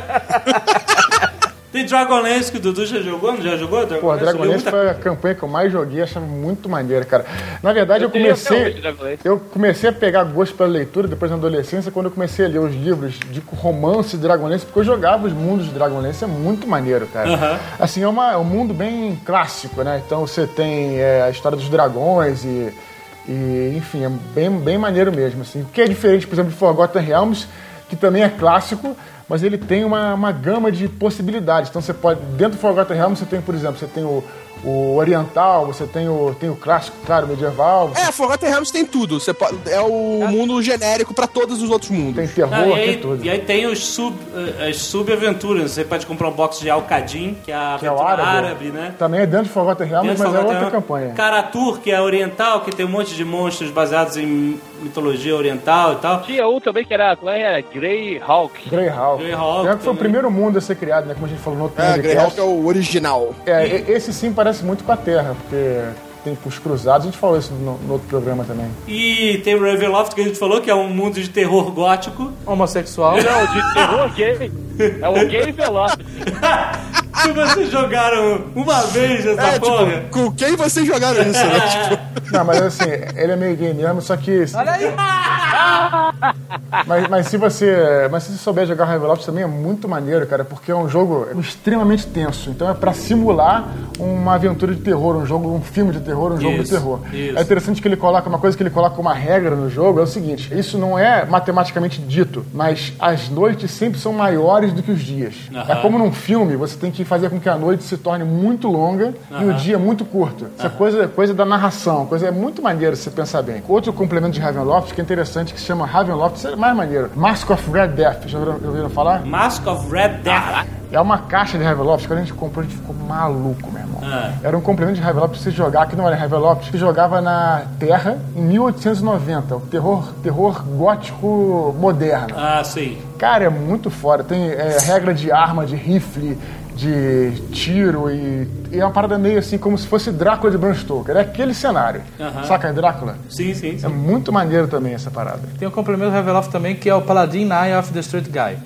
Tem Dragonlance que o Dudu já jogou? Não já jogou? Dragonlance? Pô, Dragonlance muita... foi a campanha que eu mais joguei, achava muito maneiro, cara. Na verdade, eu, eu comecei eu comecei a pegar gosto pela leitura depois na adolescência, quando eu comecei a ler os livros de romance de Dragonlance, porque eu jogava os mundos de Dragonlance, é muito maneiro, cara. Uhum. Assim, é, uma, é um mundo bem clássico, né? Então você tem é, a história dos dragões e, e enfim, é bem, bem maneiro mesmo, assim. O que é diferente, por exemplo, de Forgotten Realms, que também é clássico, mas ele tem uma, uma gama de possibilidades. Então você pode, dentro do Forgotten Realms, você tem, por exemplo, você tem o, o oriental, você tem o, tem o clássico, claro, medieval. É, Forgotten Realms tem tudo. Você pode, é o é. mundo genérico pra todos os outros mundos. Tem terror, Não, e aí, tem tudo. E aí tem os sub, as sub-aventuras. Você pode comprar um box de Al-Qadim, que é a Que é o aventura árabe. árabe, né? Também é dentro de Forgotten Realms, Dentro mas Forgotten é outra Realms. campanha. Karatur, que é oriental, que tem um monte de monstros baseados em mitologia oriental e tal. Tinha um também que era, como era? Greyhawk. Greyhawk. Greyhawk Greyhawk foi o também. primeiro mundo a ser criado, né? Como a gente falou no outro É, podcast. Greyhawk é o original. É, e- esse sim parece muito com a Terra, porque tem os cruzados, a gente falou isso no, no outro programa também. E tem o Ravenloft, que a gente falou, que é um mundo de terror gótico. Homossexual. Não, de terror gay. É o Gay Veloz. Se vocês jogaram uma vez essa É, porra... tipo, com quem vocês jogaram isso, né? Tipo, Não, mas assim, ele é meio gay mesmo, só que... Olha aí. Mas, mas se você mas se você souber jogar Ravenloft também é muito maneiro, cara, porque é um jogo extremamente tenso. Então é pra simular uma aventura de terror, um jogo, um filme de terror, um jogo de Isso, terror. isso. É interessante que ele coloca uma coisa que ele coloca como uma regra no jogo, é o seguinte, isso não é matematicamente dito, mas as noites sempre são maiores do que os dias. Aham. É como num filme, você tem que fazer com que a noite se torne muito longa e o Aham. dia muito curto. Isso é coisa, coisa da narração, coisa é muito maneira se você pensar bem. Outro complemento de Ravenloft que é interessante, que se chama Ravenloft, isso é mais maneiro. Mask of Red Death, já ouviram, já ouviram falar? Mask of Red Death. É uma caixa de Ravenloft, quando a gente comprou, a gente ficou maluco, meu irmão. Ah. Era um complemento de Ravenloft pra você jogar, que não era Ravenloft, que jogava na Terra em mil oitocentos e noventa, o terror, terror gótico moderno. Ah, sim. Cara, é muito foda. Tem é, regra de arma, de rifle, de tiro e, e é uma parada meio assim como se fosse Drácula de Bram Stoker. É aquele cenário. Aham. Saca, Drácula? Sim, sim, sim. É muito maneiro também essa parada. Tem um complemento do Ravenloft também, que é o Paladin Eye of the Straight Guy.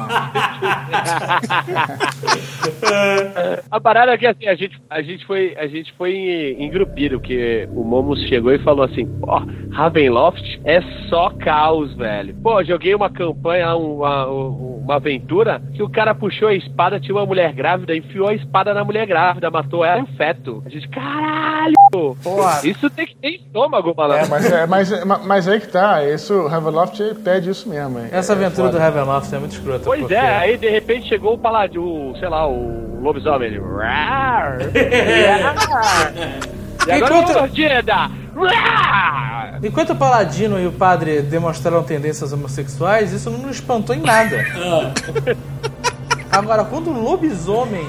A parada é que assim, a gente, a gente foi, a gente foi engrupido, porque o Momus chegou e falou assim, pô, Ravenloft é só caos, velho. Pô, joguei uma campanha, uma, uma aventura, que o cara puxou a espada, tinha uma mulher grávida, enfiou a espada na mulher grávida, matou ela e um feto. A gente, caralho! Porra. Isso tem que ter estômago, É, malandro. mas, é, mas, mas aí que tá, isso, o Ravenloft pede isso mesmo. hein? Essa É aventura foda. do Ravenloft é muito escrota. Pois porque- é, aí de repente chegou o paladino, o, sei lá, o lobisomem. Ele, "Rar, rar." E agora Enquanto- uma mordida. Rar. Enquanto o Paladino e o padre demonstraram tendências homossexuais, isso não nos espantou em nada. Agora, quando o lobisomem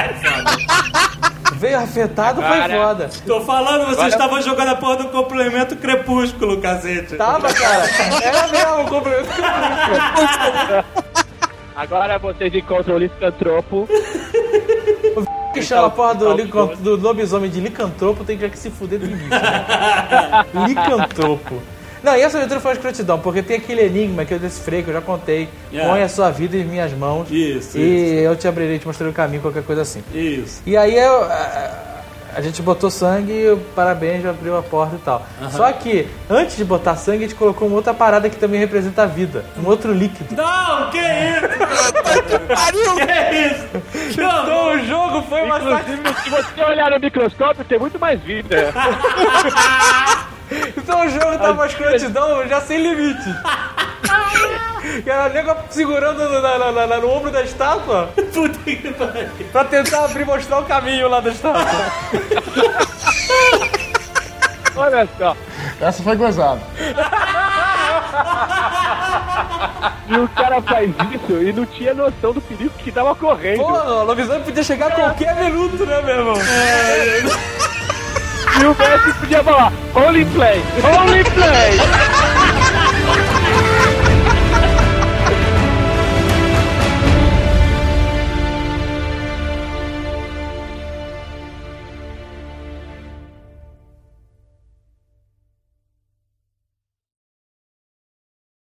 veio afetado, foi Cara. foda. Tô falando, vocês Agora- estavam jogando a porra do complemento crepúsculo, cacete. Tava, cara. Era mesmo o complemento. Agora vocês encontram o licantropo. Que chama a porra do, lican- do lobisomem de licantropo, tem que se fuder do início, né? Licantropo. Não, e essa aventura foi uma escrotidão, porque tem aquele enigma que eu decifrei, que eu já contei. Yeah. Põe a sua vida em minhas mãos. Isso, E eu te abrirei, te mostrarei o caminho, qualquer coisa assim. Isso. E aí eu, a, a gente botou sangue e o parabéns já abriu a porta e tal. Só que, antes de botar sangue, a gente colocou uma outra parada que também representa a vida. Um outro líquido. Não, que isso? pariu! Que isso? Que horror. Então o jogo foi uma sac... Inclusive, se você olhar no microscópio, tem muito mais vida. Então o jogo tava uma escrotidão já sem limites. Que era a nega segurando no, na- na- na- no ombro da estátua Puta que pariu. pra tentar abrir, mostrar o caminho lá da estátua. Olha só. Essa foi gozada. E o cara faz isso e não tinha noção do perigo que tava correndo. Pô, o lobisomem podia chegar a qualquer minuto, né, meu irmão? E o Messi podia falar, only play, only play.